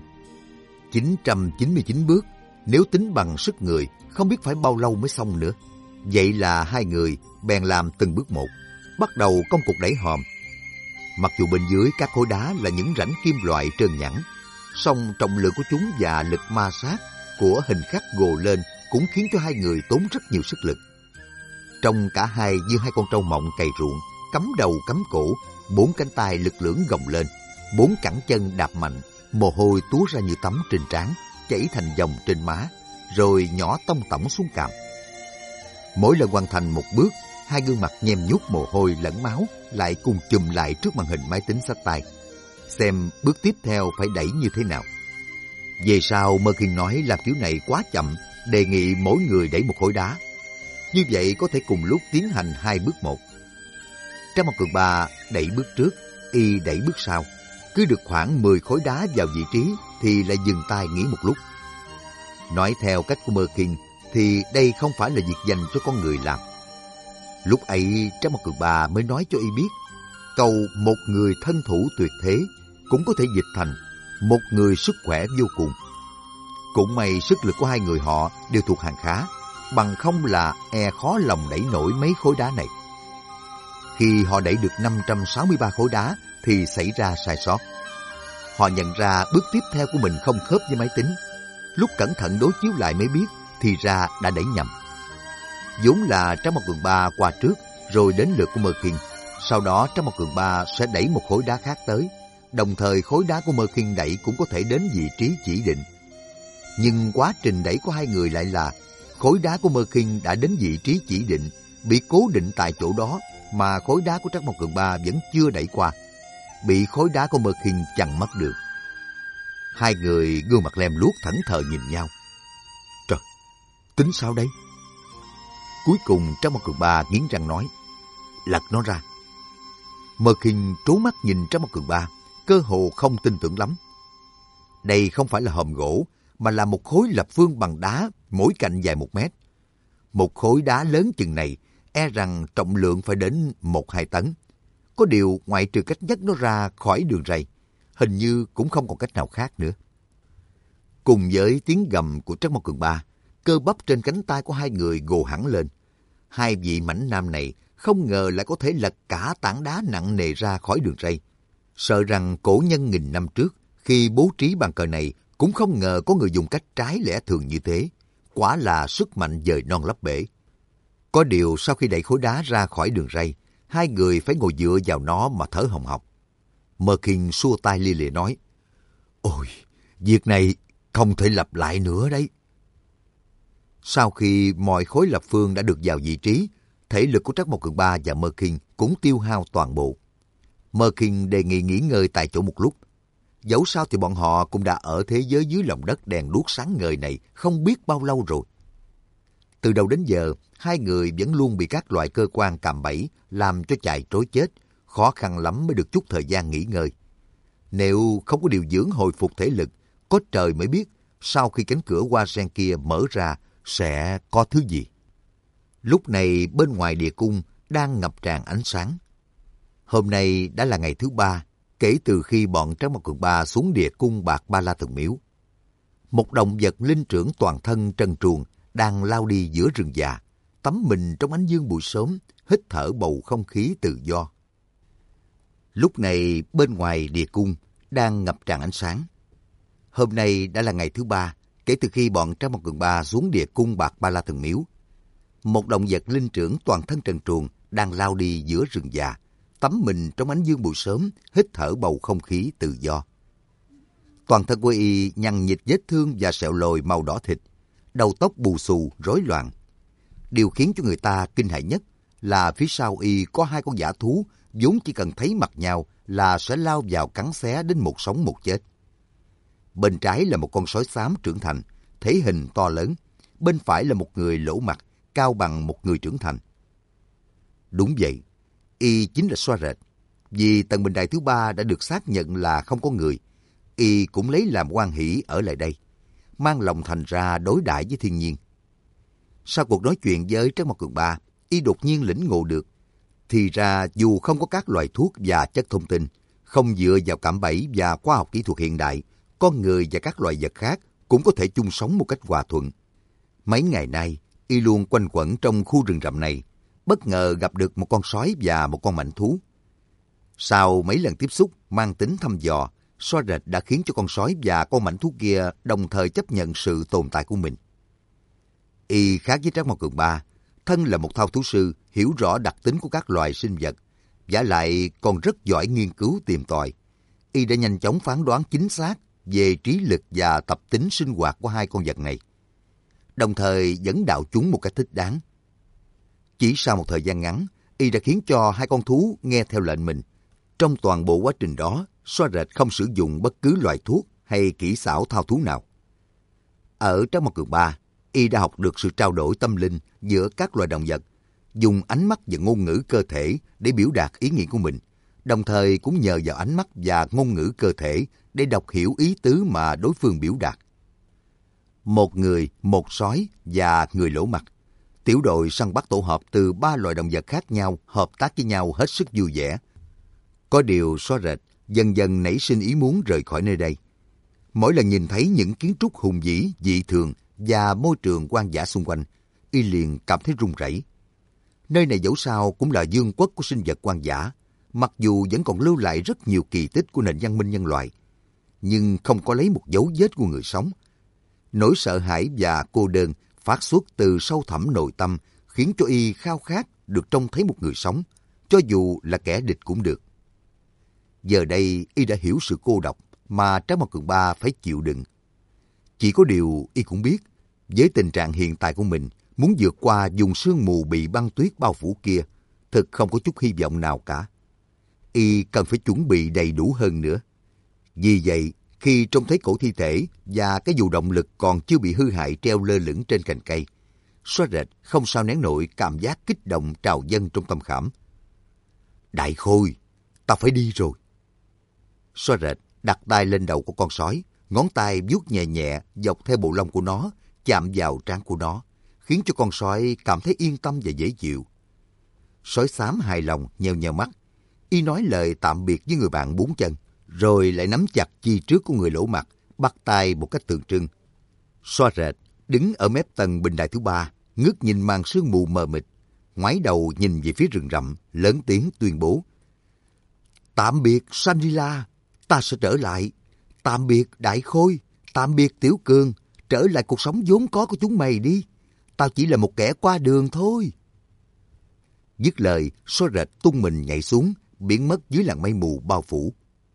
999 bước, nếu tính bằng sức người, không biết phải bao lâu mới xong nữa. Vậy là hai người bèn làm từng bước một, bắt đầu công cuộc đẩy hòm. Mặc dù bên dưới các khối đá là những rãnh kim loại trơn nhẵn, song trọng lực của chúng và lực ma sát của hình khắc gồ lên cũng khiến cho hai người tốn rất nhiều sức lực. Trông cả hai như hai con trâu mộng cày ruộng, cắm đầu cắm cổ, 4 cánh tay lực lưỡng gồng lên, 4 cẳng chân đạp mạnh, mồ hôi túa ra như tắm trên trán, chảy thành dòng trên má, rồi nhỏ tông tổng xuống cằm. Mỗi lần hoàn thành một bước, hai gương mặt nhem nhuốc mồ hôi lẫn máu lại cùng chùm lại trước màn hình máy tính xách tay, xem bước tiếp theo phải đẩy như thế nào. Về sau, Mơ Khiên nói làm kiểu này quá chậm, đề nghị mỗi người đẩy một khối đá. Như vậy có thể cùng lúc tiến hành 2 bước một. Trác Mộc Cường Ba đẩy bước trước, y đẩy bước sau. Cứ được khoảng 10 khối đá vào vị trí thì lại dừng tay nghỉ một lúc. Nói theo cách của Mơ Khiên thì đây không phải là việc dành cho con người làm. Lúc ấy Trác Mộc Cường Ba mới nói cho y biết, câu một người thân thủ tuyệt thế cũng có thể dịch thành một người sức khỏe vô cùng. Cũng may sức lực của hai người họ đều thuộc hàng khá, bằng không là khó lòng đẩy nổi mấy khối đá này. Khi họ đẩy được 563 khối đá thì xảy ra sai sót. Họ nhận ra bước tiếp theo của mình không khớp với máy tính. Lúc cẩn thận đối chiếu lại mới biết thì ra đã đẩy nhầm. Vốn là Trác Mộc Cường Ba qua trước rồi đến lượt của Mơ Khiên. Sau đó Trác Mộc Cường Ba sẽ đẩy một khối đá khác tới. Đồng thời khối đá của Mơ Khiên đẩy cũng có thể đến vị trí chỉ định. Nhưng quá trình đẩy của hai người lại là khối đá của Mơ Khiên đã đến vị trí chỉ định, bị cố định tại chỗ đó, mà khối đá của Trác Mộc Cường Ba vẫn chưa đẩy qua, bị khối đá của Mơ Khiên chặn mất được. Hai người gương mặt lem luốc thẫn thờ nhìn nhau. Tính sao đây? Cuối cùng Trác Mao Cường Ba nghiến răng nói, lật nó ra. Mơ Kinh trố mắt nhìn Trác Mao Cường Ba, cơ hồ không tin tưởng lắm. Đây không phải là hòm gỗ, mà là một khối lập phương bằng đá, mỗi cạnh dài 1 mét. Một khối đá lớn chừng này, e rằng trọng lượng phải đến 1-2 tấn. Có điều ngoại trừ cách nhấc nó ra khỏi đường ray, hình như cũng không còn cách nào khác nữa. Cùng với tiếng gầm của Trác Mao Cường Ba, cơ bắp trên cánh tay của hai người gồ hẳn lên. Hai vị mãnh nam này không ngờ lại có thể lật cả tảng đá nặng nề ra khỏi đường ray. Sợ rằng cổ nhân nghìn năm trước, khi bố trí bàn cờ này, cũng không ngờ có người dùng cách trái lẽ thường như thế. Quả là sức mạnh dời non lấp bể. Có điều sau khi đẩy khối đá ra khỏi đường ray, hai người phải ngồi dựa vào nó mà thở hồng hộc. Mơ Kinh xua tay lia lịa nói, ôi, việc này không thể lặp lại nữa đấy. Sau khi mọi khối lập phương đã được vào vị trí, thể lực của Trác Mao Cường Ba và Mơ Kinh cũng tiêu hao toàn bộ. Mơ Kinh đề nghị nghỉ ngơi tại chỗ một lúc. Dẫu sao thì bọn họ cũng đã ở thế giới dưới lòng đất đèn đuốc sáng ngời này không biết bao lâu rồi. Từ đầu đến giờ, hai người vẫn luôn bị các loại cơ quan cạm bẫy làm cho chạy trối chết, khó khăn lắm mới được chút thời gian nghỉ ngơi. Nếu không có điều dưỡng hồi phục thể lực, có trời mới biết sau khi cánh cửa hoa sen kia mở ra sẽ có thứ gì. Lúc này bên ngoài địa cung đang ngập tràn ánh sáng. Hôm nay đã là ngày thứ 3 kể từ khi bọn Trác Mao Cường Ba xuống địa cung Bạc Ba La Thần Miếu. Một động vật linh trưởng toàn thân trần truồng đang lao đi giữa rừng già, tắm mình trong ánh dương buổi sớm, hít thở bầu không khí tự do. Lúc này bên ngoài địa cung đang ngập tràn ánh sáng. Hôm nay đã là ngày thứ 3 kể từ khi bọn Trác Mao Cường Ba xuống địa cung Bạc Ba La Thần Miếu. Một động vật linh trưởng toàn thân trần truồng đang lao đi giữa rừng già, tắm mình trong ánh dương buổi sớm, hít thở bầu không khí tự do. Toàn thân của y nhăn nhịt vết thương và sẹo lồi màu đỏ thịt, đầu tóc bù xù, rối loạn. Điều khiến cho người ta kinh hãi nhất là phía sau y có 2 con dã thú vốn chỉ cần thấy mặt nhau là sẽ lao vào cắn xé đến một sống một chết. Bên trái là một con sói xám trưởng thành, thể hình to lớn. Bên phải là một người lỗ mặt, cao bằng một người trưởng thành. Đúng vậy, y chính là Xoa Rệt. Vì tầng bình đài thứ 3 đã được xác nhận là không có người, y cũng lấy làm hoan hỉ ở lại đây, mang lòng thành ra đối đãi với thiên nhiên. Sau cuộc nói chuyện với Trác Mao Cường Ba, y đột nhiên lĩnh ngộ được, thì ra dù không có các loại thuốc và chất thông tin, không dựa vào cạm bẫy và khoa học kỹ thuật hiện đại, con người và các loài vật khác cũng có thể chung sống một cách hòa thuận. Mấy ngày nay, y luôn quanh quẩn trong khu rừng rậm này, bất ngờ gặp được một con sói và một con mãnh thú. Sau mấy lần tiếp xúc mang tính thăm dò, Xoa Rệt đã khiến cho con sói và con mãnh thú kia đồng thời chấp nhận sự tồn tại của mình. Y khác với Trác Mao Cường Ba, thân là một thao thú sư, hiểu rõ đặc tính của các loài sinh vật, vả lại còn rất giỏi nghiên cứu tìm tòi. Y đã nhanh chóng phán đoán chính xác về trí lực và tập tính sinh hoạt của 2 con vật này, đồng thời dẫn đạo chúng một cách thích đáng. Chỉ sau một thời gian ngắn, y đã khiến cho 2 con thú nghe theo lệnh mình. Trong toàn bộ quá trình đó, Xoa Rệt không sử dụng bất cứ loại thuốc hay kỹ xảo thao thú nào. Ở Trác Mao Cường Ba, y đã học được sự trao đổi tâm linh giữa các loài động vật, dùng ánh mắt và ngôn ngữ cơ thể để biểu đạt ý nghĩ của mình, đồng thời cũng nhờ vào ánh mắt và ngôn ngữ cơ thể để đọc hiểu ý tứ mà đối phương biểu đạt. Một người, một sói và người lỗ mặt. Tiểu đội săn bắt tổ hợp từ 3 loài động vật khác nhau hợp tác với nhau hết sức vui vẻ. Có điều Xoa Rệt dần dần nảy sinh ý muốn rời khỏi nơi đây. Mỗi lần nhìn thấy những kiến trúc hùng vĩ, dị thường và môi trường hoang dã xung quanh, y liền cảm thấy run rẩy. Nơi này dẫu sao cũng là vương quốc của sinh vật hoang dã, mặc dù vẫn còn lưu lại rất nhiều kỳ tích của nền văn minh nhân loại, nhưng không có lấy một dấu vết của người sống. Nỗi sợ hãi và cô đơn phát xuất từ sâu thẳm nội tâm khiến cho y khao khát được trông thấy một người sống, cho dù là kẻ địch cũng được. Giờ đây y đã hiểu sự cô độc mà Trác Mao Cường Ba phải chịu đựng. Chỉ có điều y cũng biết, với tình trạng hiện tại của mình, muốn vượt qua vùng sương mù bị băng tuyết bao phủ kia, thực không có chút hy vọng nào cả. Y cần phải chuẩn bị đầy đủ hơn nữa. Vì vậy, khi trông thấy cổ thi thể và cái dù động lực còn chưa bị hư hại treo lơ lửng trên cành cây, Xóa Rệt không sao nén nổi cảm giác kích động trào dâng trong tâm khảm. Đại Khôi, ta phải đi rồi. Xóa Rệt đặt tay lên đầu của con sói, ngón tay vuốt nhẹ nhẹ dọc theo bộ lông của nó, chạm vào trán của nó, khiến cho con sói cảm thấy yên tâm và dễ chịu. Sói xám hài lòng nheo nheo mắt, y nói lời tạm biệt với người bạn bốn chân, rồi lại nắm chặt chi trước của người lỗ mặt, bắt tay một cách tượng trưng. Xóa Rệt đứng ở mép tầng bình đài thứ ba, ngước nhìn màn sương mù mờ mịt, ngoái đầu nhìn về phía rừng rậm, lớn tiếng tuyên bố: Tạm biệt Shangri-La, ta sẽ trở lại. Tạm biệt Đại Khôi, tạm biệt Tiểu Cường, trở lại cuộc sống vốn có của chúng mày đi. Tao chỉ là một kẻ qua đường thôi. Dứt lời, Xóa Rệt tung mình nhảy xuống, biến mất dưới làn mây mù bao phủ.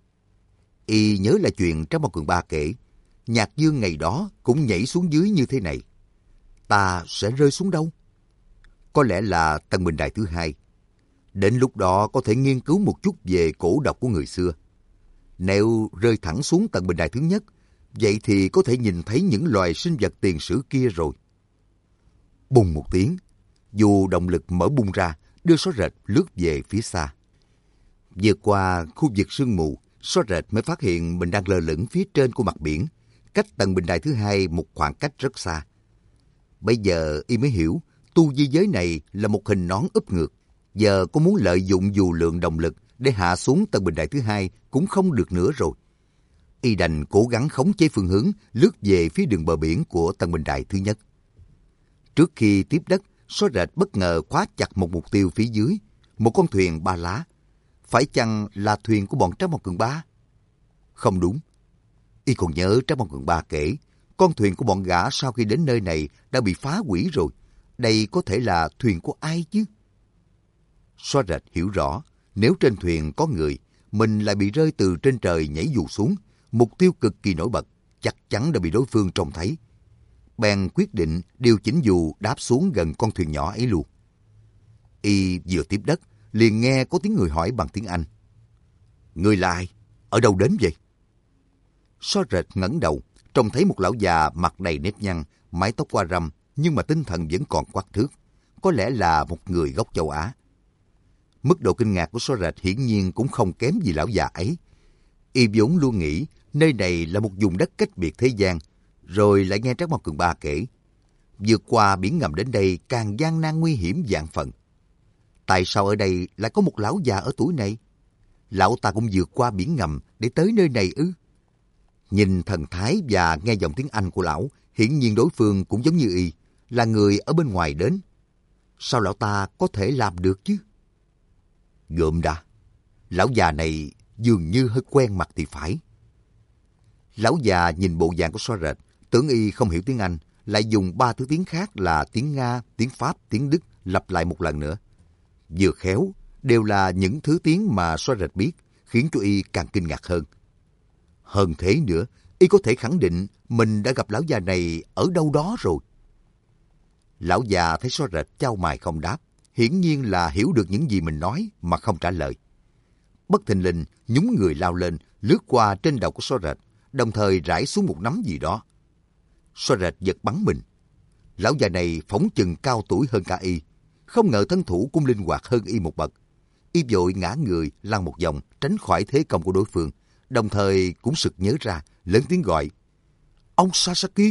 Y nhớ lại chuyện Tráng Bao Cường Ba kể, Nhạc Dương ngày đó cũng nhảy xuống dưới như thế này. Ta sẽ rơi xuống đâu? Có lẽ là tầng bình đài thứ hai. Đến lúc đó có thể nghiên cứu một chút về cổ độc của người xưa. Nếu rơi thẳng xuống tầng bình đài thứ nhất, vậy thì có thể nhìn thấy những loài sinh vật tiền sử kia rồi. Bùng một tiếng, dù động lực mở bung ra, đưa Xóa Rệt lướt về phía xa. Vượt qua khu vực sương mù, Xóa Rệt mới phát hiện mình đang lơ lửng phía trên của mặt biển, cách tầng bình đài thứ hai một khoảng cách rất xa. Bây giờ y mới hiểu, tu vi giới này là một hình nón úp ngược. Giờ có muốn lợi dụng dù lượng động lực để hạ xuống tầng bình đài thứ hai cũng không được nữa rồi. Y đành cố gắng khống chế phương hướng, lướt về phía đường bờ biển của tầng bình đài thứ nhất. Trước khi tiếp đất, Xóa Rệt bất ngờ khóa chặt một mục tiêu phía dưới, một con thuyền ba lá. Phải chăng là thuyền của bọn Tráng Bao Cường Ba? Không đúng. Y còn nhớ Tráng Bao Cường Ba kể, con thuyền của bọn gã sau khi đến nơi này đã bị phá hủy rồi. Đây có thể là thuyền của ai chứ? Xóa Rệt hiểu rõ, nếu trên thuyền có người, mình lại bị rơi từ trên trời nhảy dù xuống, mục tiêu cực kỳ nổi bật, chắc chắn đã bị đối phương trông thấy. Bèn quyết định điều chỉnh dù đáp xuống gần con thuyền nhỏ ấy luôn. Y vừa tiếp đất, liền nghe có tiếng người hỏi bằng tiếng Anh. Người là ai? Ở đâu đến vậy? Xóa Rệt ngẩng đầu, trông thấy một lão già mặt đầy nếp nhăn, mái tóc qua râm, nhưng mà tinh thần vẫn còn quắc thước. Có lẽ là một người gốc châu Á. Mức độ kinh ngạc của Xóa Rệt hiển nhiên cũng không kém gì lão già ấy. Y vốn luôn nghĩ nơi này là một vùng đất cách biệt thế gian, rồi lại nghe Tráng Bao Cường Ba kể, vượt qua biển ngầm đến đây càng gian nan nguy hiểm vạn phần. Tại sao ở đây lại có một lão già ở tuổi này? Lão ta cũng vượt qua biển ngầm để tới nơi này ư? Nhìn thần thái và nghe giọng tiếng Anh của lão, hiển nhiên đối phương cũng giống như y, là người ở bên ngoài đến. Sao lão ta có thể làm được chứ? Gượm đã, lão già này dường như hơi quen mặt thì phải. Lão già nhìn bộ dạng của Xóa Rệt, tưởng y không hiểu tiếng Anh, lại dùng 3 thứ tiếng khác là tiếng Nga, tiếng Pháp, tiếng Đức lặp lại một lần nữa. Vừa khéo, đều là những thứ tiếng mà Xóa Rệt biết, khiến cho y càng kinh ngạc hơn. Hơn thế nữa, y có thể khẳng định mình đã gặp lão già này ở đâu đó rồi. Lão già thấy Xóa Rệt chau mày không đáp, hiển nhiên là hiểu được những gì mình nói mà không trả lời. Bất thình lình nhún người lao lên, lướt qua trên đầu của Xóa Rệt, đồng thời rải xuống một nắm gì đó. Xóa Rệt giật bắn mình. Lão già này phóng chừng cao tuổi hơn cả y, không ngờ thân thủ cũng linh hoạt hơn y một bậc. Y vội ngã người lăn một vòng tránh khỏi thế công của đối phương, đồng thời cũng sực nhớ ra, lớn tiếng gọi: Ông Sasaki!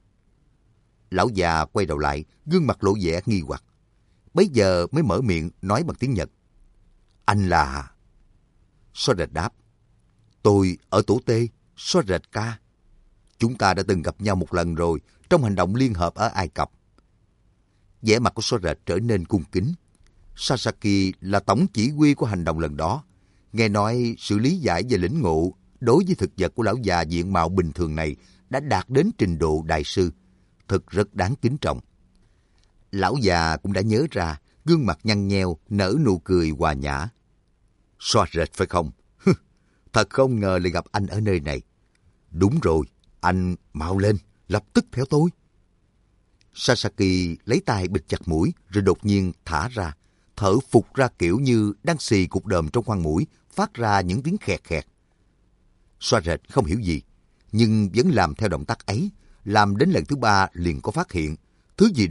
Lão già quay đầu lại, gương mặt lộ vẻ nghi hoặc. Bấy giờ mới mở miệng nói bằng tiếng Nhật: Anh là... Xóa Rệt đáp: Tôi ở tổ Tê, Xóa Rệt ca. Chúng ta đã từng gặp nhau một lần rồi trong hành động liên hợp ở Ai Cập. Vẻ mặt của Xóa Rệt trở nên cung kính. Sasaki là tổng chỉ huy của hành động lần đó. Nghe nói sự lý giải và lĩnh ngộ đối với thực vật của lão già diện mạo bình thường này đã đạt đến trình độ đại sư, thật rất đáng kính trọng. Lão già cũng đã nhớ ra, gương mặt nhăn nheo, nở nụ cười hòa nhã. Xóa Rệt phải không? Thật không ngờ lại gặp anh ở nơi này. Đúng rồi, anh mau lên, lập tức theo tôi. Sasaki lấy tay bịt chặt mũi rồi đột nhiên thả ra, thở phụt ra kiểu như đang xì cục đờm trong khoang mũi, phát ra những tiếng khẹt khẹt. Xóa Rệt không hiểu gì, nhưng vẫn làm theo động tác ấy, làm đến lần thứ 3 liền có phát hiện, thứ gì đó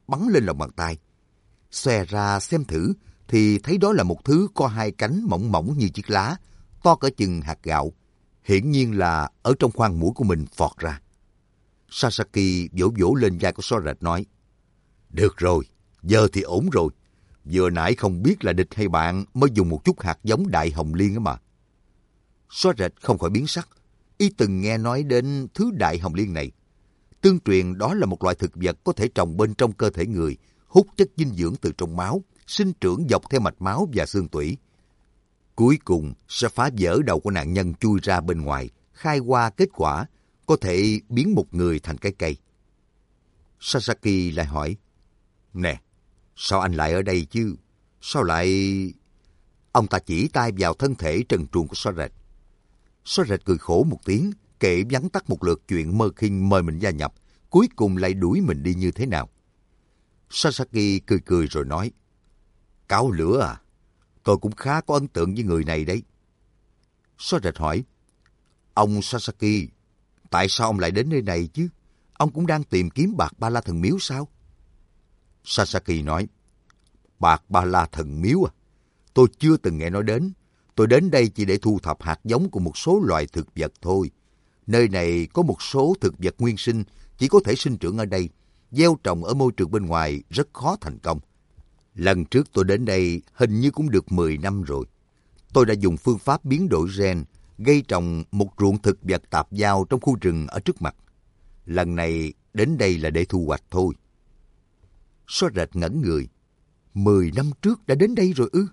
bắn lên lòng bàn tay. Xòe ra xem thử thì thấy đó là một thứ có hai cánh mỏng mỏng như chiếc lá, to cỡ chừng hạt gạo. Hiển nhiên là ở trong khoang mũi của mình phọt ra. Sasaki vỗ vỗ lên vai của Xóa Rệt nói, được rồi, giờ thì ổn rồi. Vừa nãy không biết là địch hay bạn mới dùng một chút hạt giống đại hồng liên á mà. Xóa Rệt không khỏi biến sắc. Y từng nghe nói đến thứ đại hồng liên này. Tương truyền đó là một loại thực vật có thể trồng bên trong cơ thể người, hút chất dinh dưỡng từ trong máu, sinh trưởng dọc theo mạch máu và xương tủy. Cuối cùng sẽ phá vỡ đầu của nạn nhân chui ra bên ngoài, khai qua kết quả có thể biến một người thành cái cây. Sasaki lại hỏi, nè, sao anh lại ở đây chứ? Sao lại... Ông ta chỉ tay vào thân thể trần truồng của Xóa Rệt. Xóa Rệt cười khổ một tiếng, kể vắn tắt một lượt chuyện Mơ Khinh mời mình gia nhập, cuối cùng lại đuổi mình đi như thế nào. Sasaki cười cười rồi nói, cáo lửa à? Tôi cũng khá có ấn tượng với người này đấy. Xóa Rệt hỏi, ông Sasaki, tại sao ông lại đến nơi này chứ? Ông cũng đang tìm kiếm bạc ba la thần miếu sao? Sasaki nói, bạc ba la thần miếu à? Tôi chưa từng nghe nói đến. Tôi đến đây chỉ để thu thập hạt giống của một số loài thực vật thôi. Nơi này có một số thực vật nguyên sinh chỉ có thể sinh trưởng ở đây. Gieo trồng ở môi trường bên ngoài rất khó thành công. Lần trước tôi đến đây hình như cũng được 10 năm rồi. Tôi đã dùng phương pháp biến đổi gen, gây trồng một ruộng thực vật tạp giao trong khu rừng ở trước mặt. Lần này đến đây là để thu hoạch thôi. Xóa Rệt ngẩn người. 10 năm trước đã đến đây rồi ư?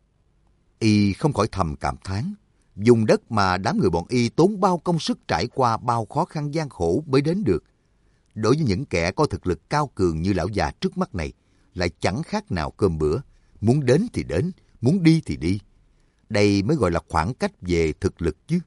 Y không khỏi thầm cảm thán. Dùng đất mà đám người bọn Y tốn bao công sức trải qua bao khó khăn gian khổ mới đến được. Đối với những kẻ có thực lực cao cường như lão già trước mắt này, lại chẳng khác nào cơm bữa. Muốn đến thì đến, muốn đi thì đi. Đây mới gọi là khoảng cách về thực lực chứ.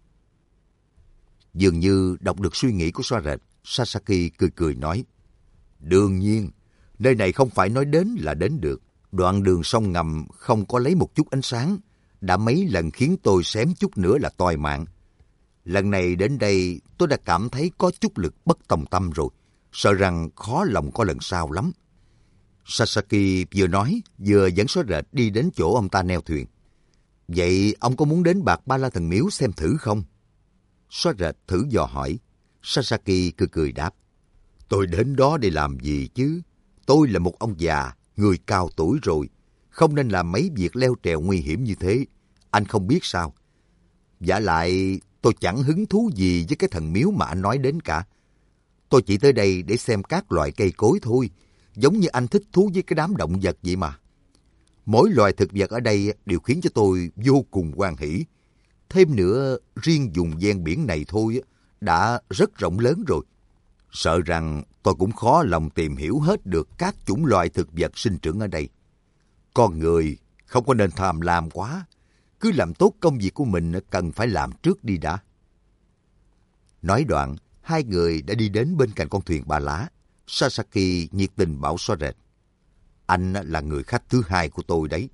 Dường như đọc được suy nghĩ của Xóa Rệt, Sasaki cười cười nói, đương nhiên, nơi này không phải nói đến là đến được. Đoạn đường sông ngầm không có lấy một chút ánh sáng, đã mấy lần khiến tôi xém chút nữa là toi mạng. Lần này đến đây tôi đã cảm thấy có chút lực bất tòng tâm rồi, sợ rằng khó lòng có lần sau lắm. Sasaki vừa nói vừa dẫn Xóa Rệt đi đến chỗ ông ta neo thuyền. Vậy ông có muốn đến bạc ba la thần miếu xem thử không? Xóa Rệt thử dò hỏi. Sasaki cười cười đáp, tôi đến đó để làm gì chứ? Tôi là một ông già, người cao tuổi rồi, không nên làm mấy việc leo trèo nguy hiểm như thế. Anh không biết sao? Vả lại tôi chẳng hứng thú gì với cái thần miếu mà anh nói đến cả. Tôi chỉ tới đây để xem các loại cây cối thôi, giống như anh thích thú với cái đám động vật vậy mà. Mỗi loài thực vật ở đây đều khiến cho tôi vô cùng hoan hỉ. Thêm nữa, riêng vùng ven biển này thôi đã rất rộng lớn rồi. Sợ rằng tôi cũng khó lòng tìm hiểu hết được các chủng loài thực vật sinh trưởng ở đây. Con người không có nên tham lam quá. Cứ làm tốt công việc của mình cần phải làm trước đi đã. Nói đoạn, hai người đã đi đến bên cạnh con thuyền ba lá. Sasaki nhiệt tình bảo Xóa Rệt, anh là người khách thứ hai của tôi đấy.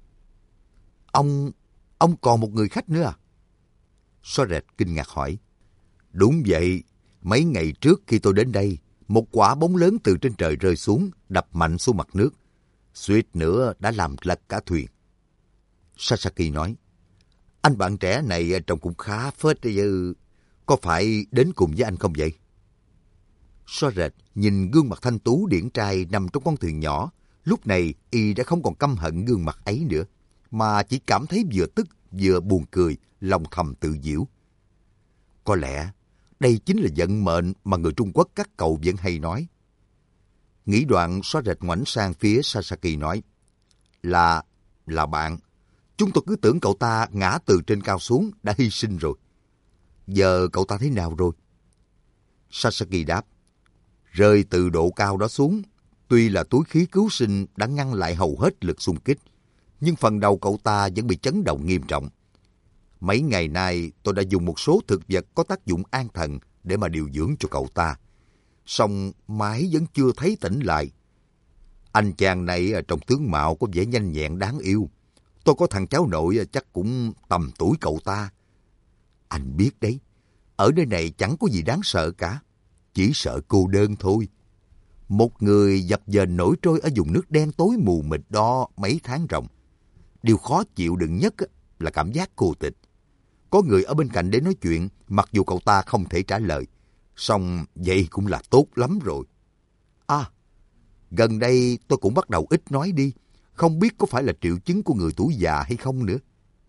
Ông còn một người khách nữa à? Xóa Rệt kinh ngạc hỏi. Đúng vậy, mấy ngày trước khi tôi đến đây, một quả bóng lớn từ trên trời rơi xuống, đập mạnh xuống mặt nước. Suýt nữa đã làm lật cả thuyền. Sasaki nói, anh bạn trẻ này trông cũng khá phết đấy chứ. Có phải đến cùng với anh không vậy? Xóa Rệt nhìn gương mặt thanh tú điển trai nằm trong con thuyền nhỏ. Lúc này y đã không còn căm hận gương mặt ấy nữa, mà chỉ cảm thấy vừa tức vừa buồn cười, lòng thầm tự giễu. Có lẽ đây chính là vận mệnh mà người Trung Quốc các cậu vẫn hay nói. Nghĩ đoạn, Xóa Rệt ngoảnh sang phía Sasaki nói, Là bạn. Chúng tôi cứ tưởng cậu ta ngã từ trên cao xuống, đã hy sinh rồi. Giờ cậu ta thế nào rồi? Sasaki đáp, rơi từ độ cao đó xuống, tuy là túi khí cứu sinh đã ngăn lại hầu hết lực xung kích, nhưng phần đầu cậu ta vẫn bị chấn động nghiêm trọng. Mấy ngày nay tôi đã dùng một số thực vật có tác dụng an thần để mà điều dưỡng cho cậu ta. Song mãi vẫn chưa thấy tỉnh lại. Anh chàng này trong tướng mạo có vẻ nhanh nhẹn đáng yêu. Tôi có thằng cháu nội chắc cũng tầm tuổi cậu ta. Anh biết đấy, ở nơi này chẳng có gì đáng sợ cả. Chỉ sợ cô đơn thôi. Một người dập dềnh nổi trôi ở vùng nước đen tối mù mịt đó mấy tháng ròng. Điều khó chịu đựng nhất là cảm giác cô tịch. Có người ở bên cạnh để nói chuyện, mặc dù cậu ta không thể trả lời. Song vậy cũng là tốt lắm rồi. À, gần đây tôi cũng bắt đầu ít nói đi. Không biết có phải là triệu chứng của người tuổi già hay không nữa.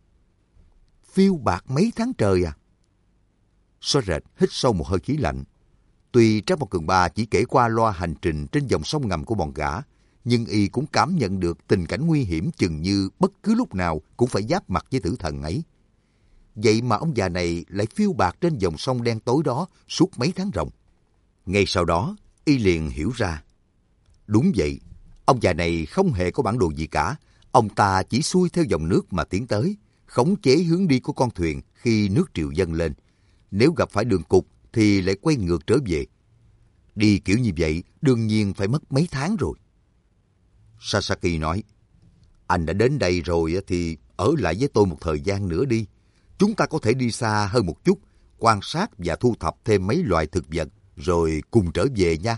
Phiêu bạt mấy tháng trời à? Xóa rệt hít sâu một hơi khí lạnh. Tuy Trác Mộc Cường Ba chỉ kể qua loa hành trình trên dòng sông ngầm của bọn gã, nhưng y cũng cảm nhận được tình cảnh nguy hiểm chừng như bất cứ lúc nào cũng phải giáp mặt với tử thần ấy. Vậy mà ông già này lại phiêu bạt trên dòng sông đen tối đó suốt mấy tháng ròng. Ngay sau đó, y liền hiểu ra. Đúng vậy, ông già này không hề có bản đồ gì cả. Ông ta chỉ xuôi theo dòng nước mà tiến tới, khống chế hướng đi của con thuyền khi nước triều dâng lên. Nếu gặp phải đường cụt thì lại quay ngược trở về. Đi kiểu như vậy đương nhiên phải mất mấy tháng rồi. Sasaki nói, anh đã đến đây rồi thì ở lại với tôi một thời gian nữa đi. Chúng ta có thể đi xa hơn một chút, quan sát và thu thập thêm mấy loài thực vật, rồi cùng trở về nha.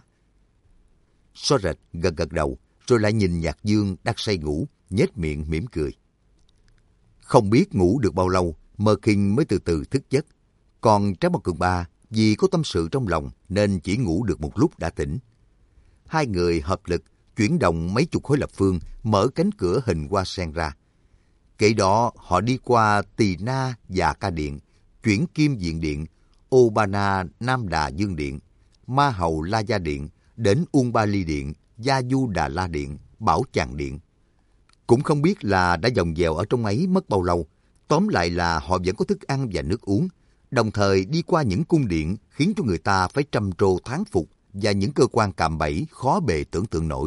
Xóa rệt gật gật đầu, rồi lại nhìn Nhạc Dương đang say ngủ, nhếch miệng mỉm cười. Không biết ngủ được bao lâu, Mơ Kinh mới từ từ thức giấc. Còn Trác Mộc Cường Ba vì có tâm sự trong lòng nên chỉ ngủ được một lúc đã tỉnh. Hai người hợp lực chuyển động mấy chục khối lập phương, mở cánh cửa hình hoa sen ra. Kể đó họ đi qua Tỳ Na Dạ Ca Điện, Chuyển Kim Diện Điện, Ô Ba Na Nam Đà Dương Điện, Ma Hầu La Gia Điện, đến Uông Ba Ly Điện, Gia Du Đà La Điện, Bảo Chàng Điện. Cũng không biết là đã vòng vèo ở trong ấy mất bao lâu. Tóm lại là họ vẫn có thức ăn và nước uống, đồng thời đi qua những cung điện khiến cho người ta phải trầm trồ thán phục và những cơ quan cạm bẫy khó bề tưởng tượng nổi.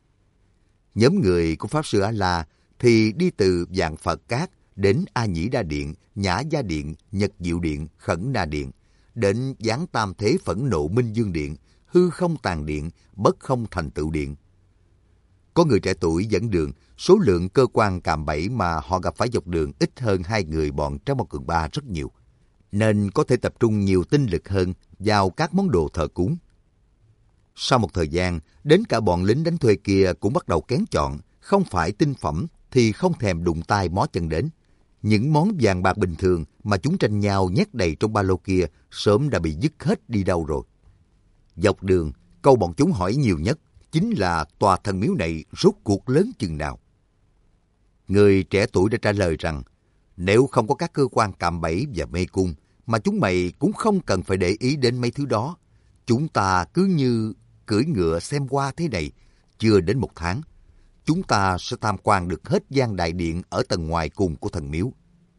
Nhóm người của Pháp Sư A-La thì đi từ Vạn Phật Cát đến A Nhĩ Đa Điện, Nhã Gia Điện, Nhật Diệu Điện, Khẩn Na Điện, đến Giáng Tam Thế Phẫn Nộ Minh Dương Điện, Hư Không Tàn Điện, Bất Không Thành Tựu Điện. Có người trẻ tuổi dẫn đường, số lượng cơ quan cạm bẫy mà họ gặp phải dọc đường ít hơn hai người bọn Trác Mộc Cường Ba rất nhiều, nên có thể tập trung nhiều tinh lực hơn vào các món đồ thờ cúng. Sau một thời gian, đến cả bọn lính đánh thuê kia cũng bắt đầu kén chọn, không phải tinh phẩm thì không thèm đụng tay mó chân đến. Những món vàng bạc bình thường mà chúng tranh nhau nhét đầy trong ba lô kia sớm đã bị dứt hết đi đâu rồi. Dọc đường, câu bọn chúng hỏi nhiều nhất chính là tòa thần miếu này rốt cuộc lớn chừng nào. Người trẻ tuổi đã trả lời rằng nếu không có các cơ quan cạm bẫy và mê cung mà chúng mày cũng không cần phải để ý đến mấy thứ đó. Chúng ta cứ như cưỡi ngựa xem qua thế này, chưa đến một tháng, chúng ta sẽ tham quan được hết gian đại điện ở tầng ngoài cùng của thần miếu.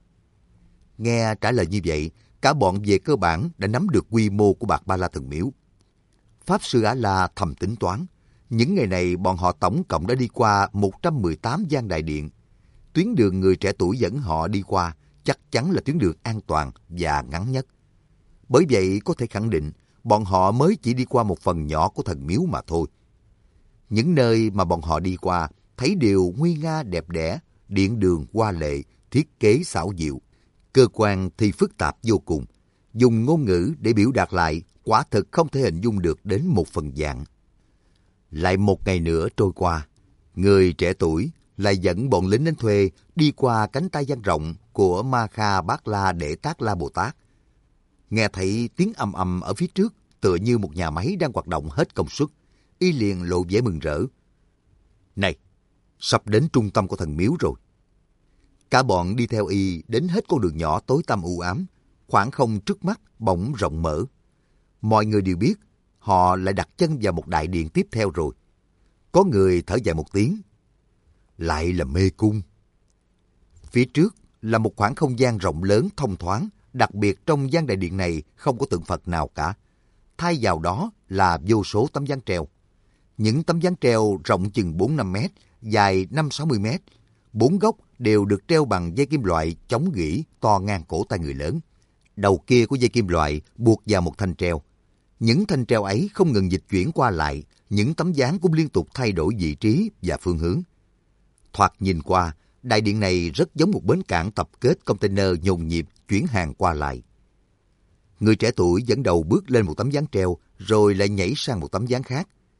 Nghe trả lời như vậy, cả bọn về cơ bản đã nắm được quy mô của Bạt Ba La thần miếu. Pháp Sư A-La thầm tính toán, những ngày này bọn họ tổng cộng đã đi qua 118 gian đại điện. Tuyến đường người trẻ tuổi dẫn họ đi qua chắc chắn là tuyến đường an toàn và ngắn nhất. Bởi vậy có thể khẳng định bọn họ mới chỉ đi qua một phần nhỏ của thần miếu mà thôi. Những nơi mà bọn họ đi qua thấy đều nguy nga đẹp đẽ, điện đường hoa lệ, thiết kế xảo diệu. Cơ quan thì phức tạp vô cùng. Dùng ngôn ngữ để biểu đạt lại quả thực không thể hình dung được đến một phần vạn. Lại một ngày nữa trôi qua, người trẻ tuổi lại dẫn bọn lính đánh thuê đi qua cánh tay dang rộng của Ma Kha Bát La Đệ Tát La Bồ Tát. Nghe thấy tiếng ầm ầm ở phía trước, tựa như một nhà máy đang hoạt động hết công suất, y liền lộ vẻ mừng rỡ. Này, sắp đến trung tâm của thần miếu rồi. Cả bọn đi theo y đến hết con đường nhỏ tối tăm u ám, khoảng không trước mắt bỗng rộng mở. Mọi người đều biết họ lại đặt chân vào một đại điện tiếp theo rồi. Có người thở dài một tiếng. Lại là mê cung. Phía trước là một khoảng không gian rộng lớn thông thoáng, đặc biệt trong gian đại điện này không có tượng Phật nào cả. Thay vào đó là vô số tấm ván treo. Những tấm ván treo rộng chừng 4-5 mét, dài 5-60 mét. 4 góc đều được treo bằng dây kim loại chống gỉ to ngang cổ tay người lớn. Đầu kia của dây kim loại buộc vào một thanh treo. Những thanh treo ấy không ngừng dịch chuyển qua lại, những tấm ván cũng liên tục thay đổi vị trí và phương hướng. Thoạt nhìn qua, đại điện này rất giống một bến cảng tập kết container nhộn nhịp chuyển hàng qua lại. Người trẻ tuổi dẫn đầu bước lên một tấm ván treo, rồi lại nhảy sang một tấm ván khác.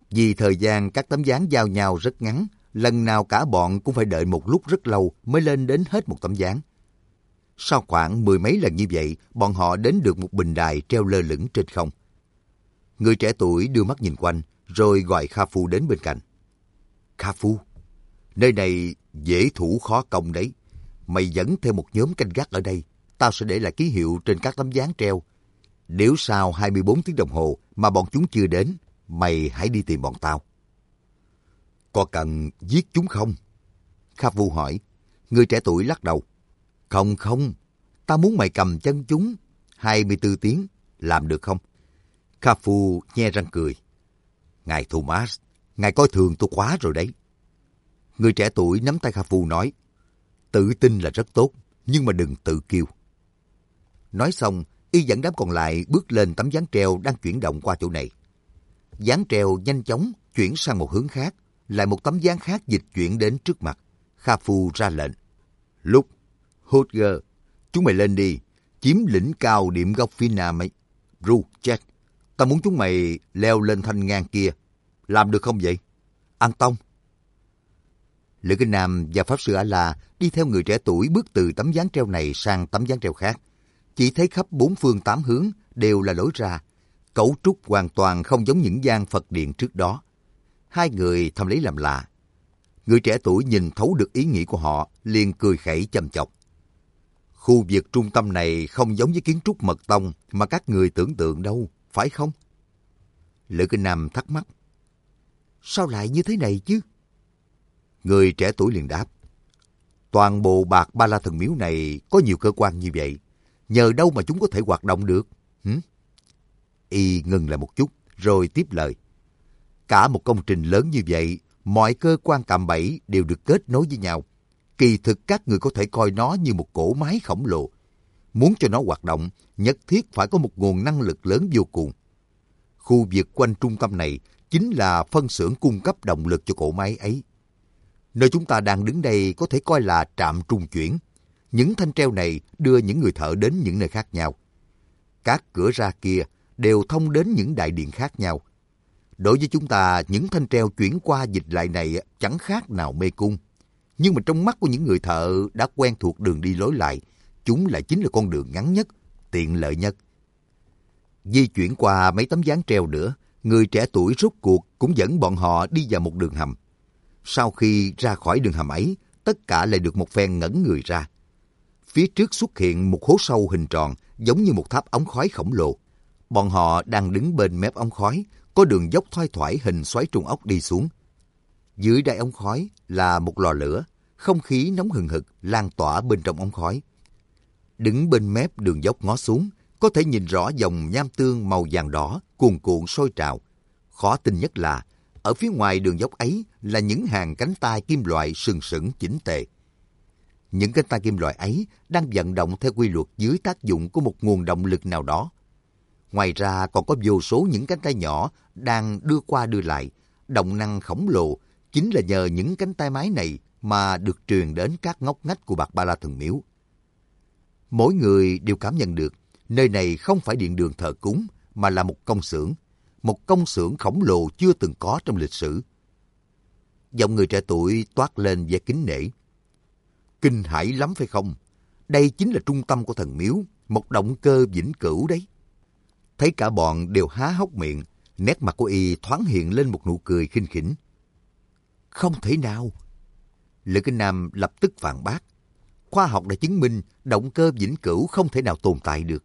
Vì thời gian các tấm ván giao nhau rất ngắn, lần nào cả bọn cũng phải đợi một lúc rất lâu mới lên đến hết một tấm ván. Sau khoảng 10 mấy lần như vậy, bọn họ đến được một bình đài treo lơ lửng trên không. Người trẻ tuổi đưa mắt nhìn quanh, rồi gọi Kha Phu đến bên cạnh. Kha Phu, nơi này dễ thủ khó công đấy. Mày dẫn theo một nhóm canh gác ở đây, tao sẽ để lại ký hiệu trên các tấm ván treo. Nếu sau 24 tiếng đồng hồ mà bọn chúng chưa đến, mày hãy đi tìm bọn tao. Có cần giết chúng không? Kha Phu hỏi. Người trẻ tuổi lắc đầu. Không, tao muốn mày cầm chân chúng. 24 tiếng, làm được không? Kha Phu nhe răng cười. Ngài Thomas, ngài coi thường tôi quá rồi đấy. Người trẻ tuổi nắm tay Kha Phu nói. Tự tin là rất tốt, nhưng mà đừng tự kiêu. Nói xong, y dẫn đám còn lại bước lên tấm ván treo đang chuyển động qua chỗ này. Ván treo nhanh chóng chuyển sang một hướng khác, lại một tấm ván khác dịch chuyển đến trước mặt. Kha Phu ra lệnh. Lúc, Hodger, chúng mày lên đi, chiếm lĩnh cao điểm góc phía nam ấy. Ru, Jack, tao muốn chúng mày leo lên thanh ngang kia. Làm được không vậy? An Tông. Lữ Kinh Nam và Pháp Sư A-La đi theo người trẻ tuổi bước từ tấm ván treo này sang tấm ván treo khác. Chỉ thấy khắp bốn phương tám hướng đều là lối ra. Cấu trúc hoàn toàn không giống những gian Phật điện trước đó. Hai người thầm lấy làm lạ. Người trẻ tuổi nhìn thấu được ý nghĩ của họ, liền cười khẩy châm chọc. Khu vực trung tâm này không giống với kiến trúc mật tông mà các người tưởng tượng đâu, phải không? Lữ Kinh Nam thắc mắc. Sao lại như thế này chứ? Người trẻ tuổi liền đáp. Toàn bộ Bạc Ba La Thần Miếu này có nhiều cơ quan như vậy. Nhờ đâu mà chúng có thể hoạt động được? Y ngừng lại một chút, rồi tiếp lời. Cả một công trình lớn như vậy, mọi cơ quan cạm bẫy đều được kết nối với nhau. Kỳ thực các người có thể coi nó như một cỗ máy khổng lồ. Muốn cho nó hoạt động, nhất thiết phải có một nguồn năng lực lớn vô cùng. Khu vực quanh trung tâm này chính là phân xưởng cung cấp động lực cho cỗ máy ấy. Nơi chúng ta đang đứng đây có thể coi là trạm trung chuyển. Những thanh treo này đưa những người thợ đến những nơi khác nhau. Các cửa ra kia đều thông đến những đại điện khác nhau. Đối với chúng ta, những thanh treo chuyển qua dịch lại này chẳng khác nào mê cung. Nhưng mà trong mắt của những người thợ đã quen thuộc đường đi lối lại, chúng lại chính là con đường ngắn nhất, tiện lợi nhất. Di chuyển qua mấy tấm ván treo nữa, người trẻ tuổi rốt cuộc cũng dẫn bọn họ đi vào một đường hầm. Sau khi ra khỏi đường hầm ấy, tất cả lại được một phen ngẩn người ra. Phía trước xuất hiện một hố sâu hình tròn, giống như một tháp ống khói khổng lồ. Bọn họ đang đứng bên mép ống khói, có đường dốc thoai thoải hình xoáy trung ốc đi xuống. Dưới đáy ống khói là một lò lửa, không khí nóng hừng hực lan tỏa bên trong ống khói. Đứng bên mép đường dốc ngó xuống, có thể nhìn rõ dòng nham tương màu vàng đỏ cuồn cuộn sôi trào. Khó tin nhất là, ở phía ngoài đường dốc ấy là những hàng cánh tay kim loại sừng sững chỉnh tề. Những cánh tay kim loại ấy đang vận động theo quy luật dưới tác dụng của một nguồn động lực nào đó. Ngoài ra còn có vô số những cánh tay nhỏ đang đưa qua đưa lại. Động năng khổng lồ chính là nhờ những cánh tay máy này mà được truyền đến các ngóc ngách của Bạc Ba La Thần Miếu. Mỗi người đều cảm nhận được nơi này không phải điện đường thờ cúng mà là một công xưởng khổng lồ chưa từng có trong lịch sử. Giọng người trẻ tuổi toát lên vẻ kính nể. Kinh hãi lắm phải không? Đây chính là trung tâm của thần miếu, một động cơ vĩnh cửu đấy. Thấy cả bọn đều há hốc miệng, nét mặt của y thoáng hiện lên một nụ cười khinh khỉnh. Không thể nào! Lữ Kinh Nam lập tức phản bác. Khoa học đã chứng minh động cơ vĩnh cửu không thể nào tồn tại được.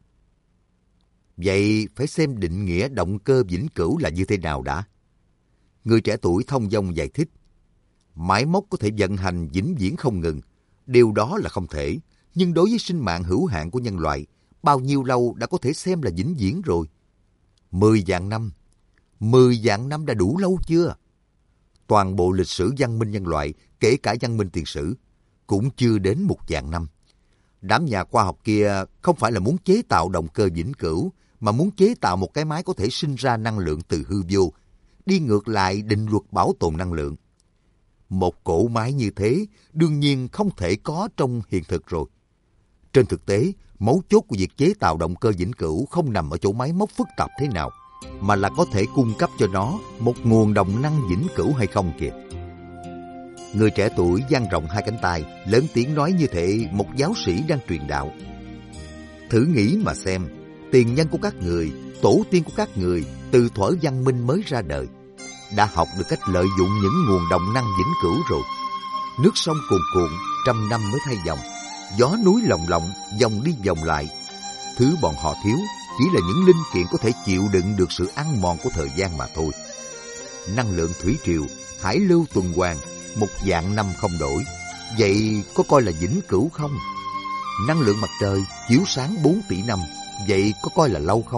Vậy phải xem định nghĩa động cơ vĩnh cửu là như thế nào đã. Người trẻ tuổi thông dong giải thích. Máy móc có thể vận hành vĩnh viễn không ngừng. Điều đó là không thể. Nhưng đối với sinh mạng hữu hạn của nhân loại, bao nhiêu lâu đã có thể xem là vĩnh viễn rồi? 10 vạn năm. 10 vạn năm đã đủ lâu chưa? Toàn bộ lịch sử văn minh nhân loại, kể cả văn minh tiền sử, cũng chưa đến 1 vạn năm. Đám nhà khoa học kia không phải là muốn chế tạo động cơ vĩnh cửu, mà muốn chế tạo một cái máy có thể sinh ra năng lượng từ hư vô, đi ngược lại định luật bảo tồn năng lượng. Một cỗ máy như thế đương nhiên không thể có trong hiện thực rồi. Trên thực tế, mấu chốt của việc chế tạo động cơ vĩnh cửu không nằm ở chỗ máy móc phức tạp thế nào, mà là có thể cung cấp cho nó một nguồn động năng vĩnh cửu hay không kìa. Người trẻ tuổi dang rộng hai cánh tay, lớn tiếng nói như thể một giáo sĩ đang truyền đạo. Thử nghĩ mà xem, tiền nhân của các người, tổ tiên của các người từ thuở văn minh mới ra đời, đã học được cách lợi dụng những nguồn động năng vĩnh cửu rồi. Nước sông cuồn cuộn, trăm năm mới thay dòng. Gió núi lồng lộng, dòng đi dòng lại. Thứ bọn họ thiếu chỉ là những linh kiện có thể chịu đựng được sự ăn mòn của thời gian mà thôi. Năng lượng thủy triều, hải lưu tuần hoàn, một vạn năm không đổi. Vậy có coi là vĩnh cửu không? Năng lượng mặt trời chiếu sáng 4 tỷ năm, vậy có coi là lâu không?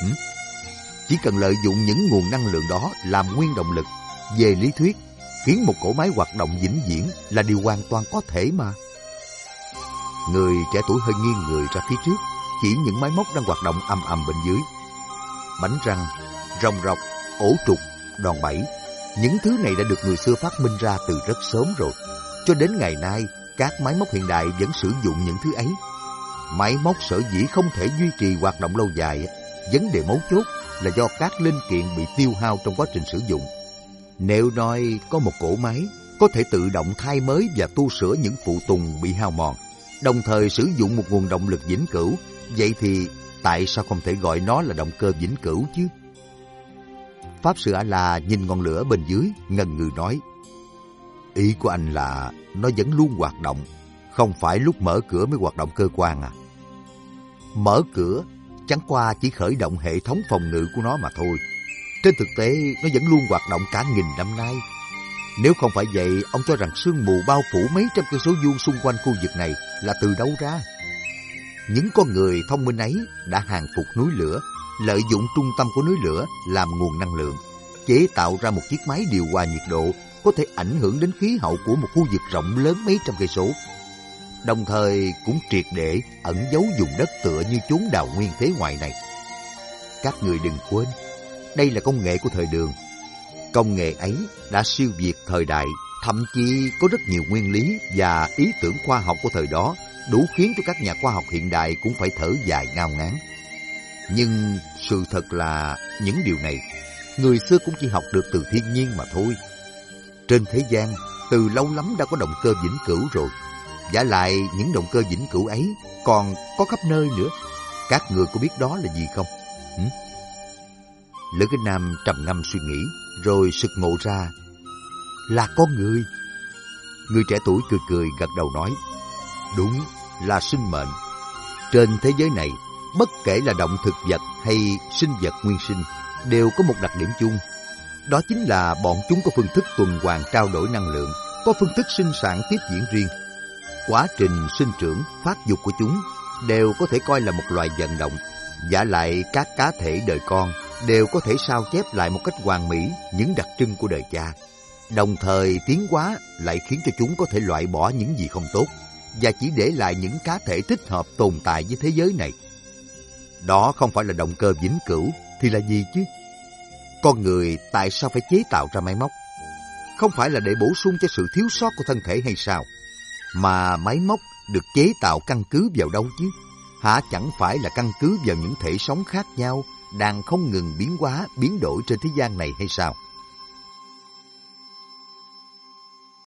Chỉ cần lợi dụng những nguồn năng lượng đó làm nguyên động lực, về lý thuyết, khiến một cỗ máy hoạt động vĩnh viễn là điều hoàn toàn có thể mà. Người trẻ tuổi hơi nghiêng người ra phía trước, chỉ những máy móc đang hoạt động ầm ầm bên dưới. Bánh răng, rồng rọc, ổ trục, đòn bẩy, những thứ này đã được người xưa phát minh ra từ rất sớm rồi. Cho đến ngày nay, các máy móc hiện đại vẫn sử dụng những thứ ấy. Máy móc sở dĩ không thể duy trì hoạt động lâu dài, vấn đề mấu chốt là do các linh kiện bị tiêu hao trong quá trình sử dụng. Nếu nói có một cỗ máy có thể tự động thay mới và tu sửa những phụ tùng bị hao mòn, đồng thời sử dụng một nguồn động lực vĩnh cửu, vậy thì tại sao không thể gọi nó là động cơ vĩnh cửu chứ? Pháp Sư A-la nhìn ngọn lửa bên dưới, ngần ngừ nói: Ý của anh là nó vẫn luôn hoạt động, không phải lúc mở cửa mới hoạt động cơ quan à? Mở cửa chẳng qua chỉ khởi động hệ thống phòng ngự của nó mà thôi. Trên thực tế, nó vẫn luôn hoạt động cả nghìn năm nay. Nếu không phải vậy, ông cho rằng sương mù bao phủ mấy trăm cây số vuông xung quanh khu vực này là từ đâu ra? Những con người thông minh ấy đã hàng phục núi lửa, lợi dụng trung tâm của núi lửa làm nguồn năng lượng, chế tạo ra một chiếc máy điều hòa nhiệt độ có thể ảnh hưởng đến khí hậu của một khu vực rộng lớn mấy trăm cây số. Đồng thời cũng triệt để ẩn giấu vùng đất tựa như chốn đào nguyên thế ngoại này. Các người đừng quên, đây là công nghệ của thời Đường. Công nghệ ấy đã siêu việt thời đại, thậm chí có rất nhiều nguyên lý và ý tưởng khoa học của thời đó đủ khiến cho các nhà khoa học hiện đại cũng phải thở dài ngao ngán. Nhưng sự thật là những điều này người xưa cũng chỉ học được từ thiên nhiên mà thôi. Trên thế gian từ lâu lắm đã có động cơ vĩnh cửu rồi. Vả lại những động cơ vĩnh cửu ấy còn có khắp nơi nữa. Các người có biết đó là gì không? Lữ Kinh Nam trầm ngâm suy nghĩ, rồi sực ngộ ra là con người. Người trẻ tuổi cười cười gật đầu nói: Đúng là sinh mệnh. Trên thế giới này, bất kể là động thực vật hay sinh vật nguyên sinh, đều có một đặc điểm chung. Đó chính là bọn chúng có phương thức tuần hoàn trao đổi năng lượng, có phương thức sinh sản tiếp diễn riêng. Quá trình sinh trưởng, phát dục của chúng đều có thể coi là một loại vận động. Vả lại các cá thể đời con đều có thể sao chép lại một cách hoàn mỹ những đặc trưng của đời cha. Đồng thời tiến hóa lại khiến cho chúng có thể loại bỏ những gì không tốt và chỉ để lại những cá thể thích hợp tồn tại với thế giới này. Đó không phải là động cơ vĩnh cửu thì là gì chứ? Con người tại sao phải chế tạo ra máy móc? Không phải là để bổ sung cho sự thiếu sót của thân thể hay sao? Mà máy móc được chế tạo căn cứ vào đâu chứ? Hả chẳng phải là căn cứ vào những thể sống khác nhau đang không ngừng biến hóa, biến đổi trên thế gian này hay sao?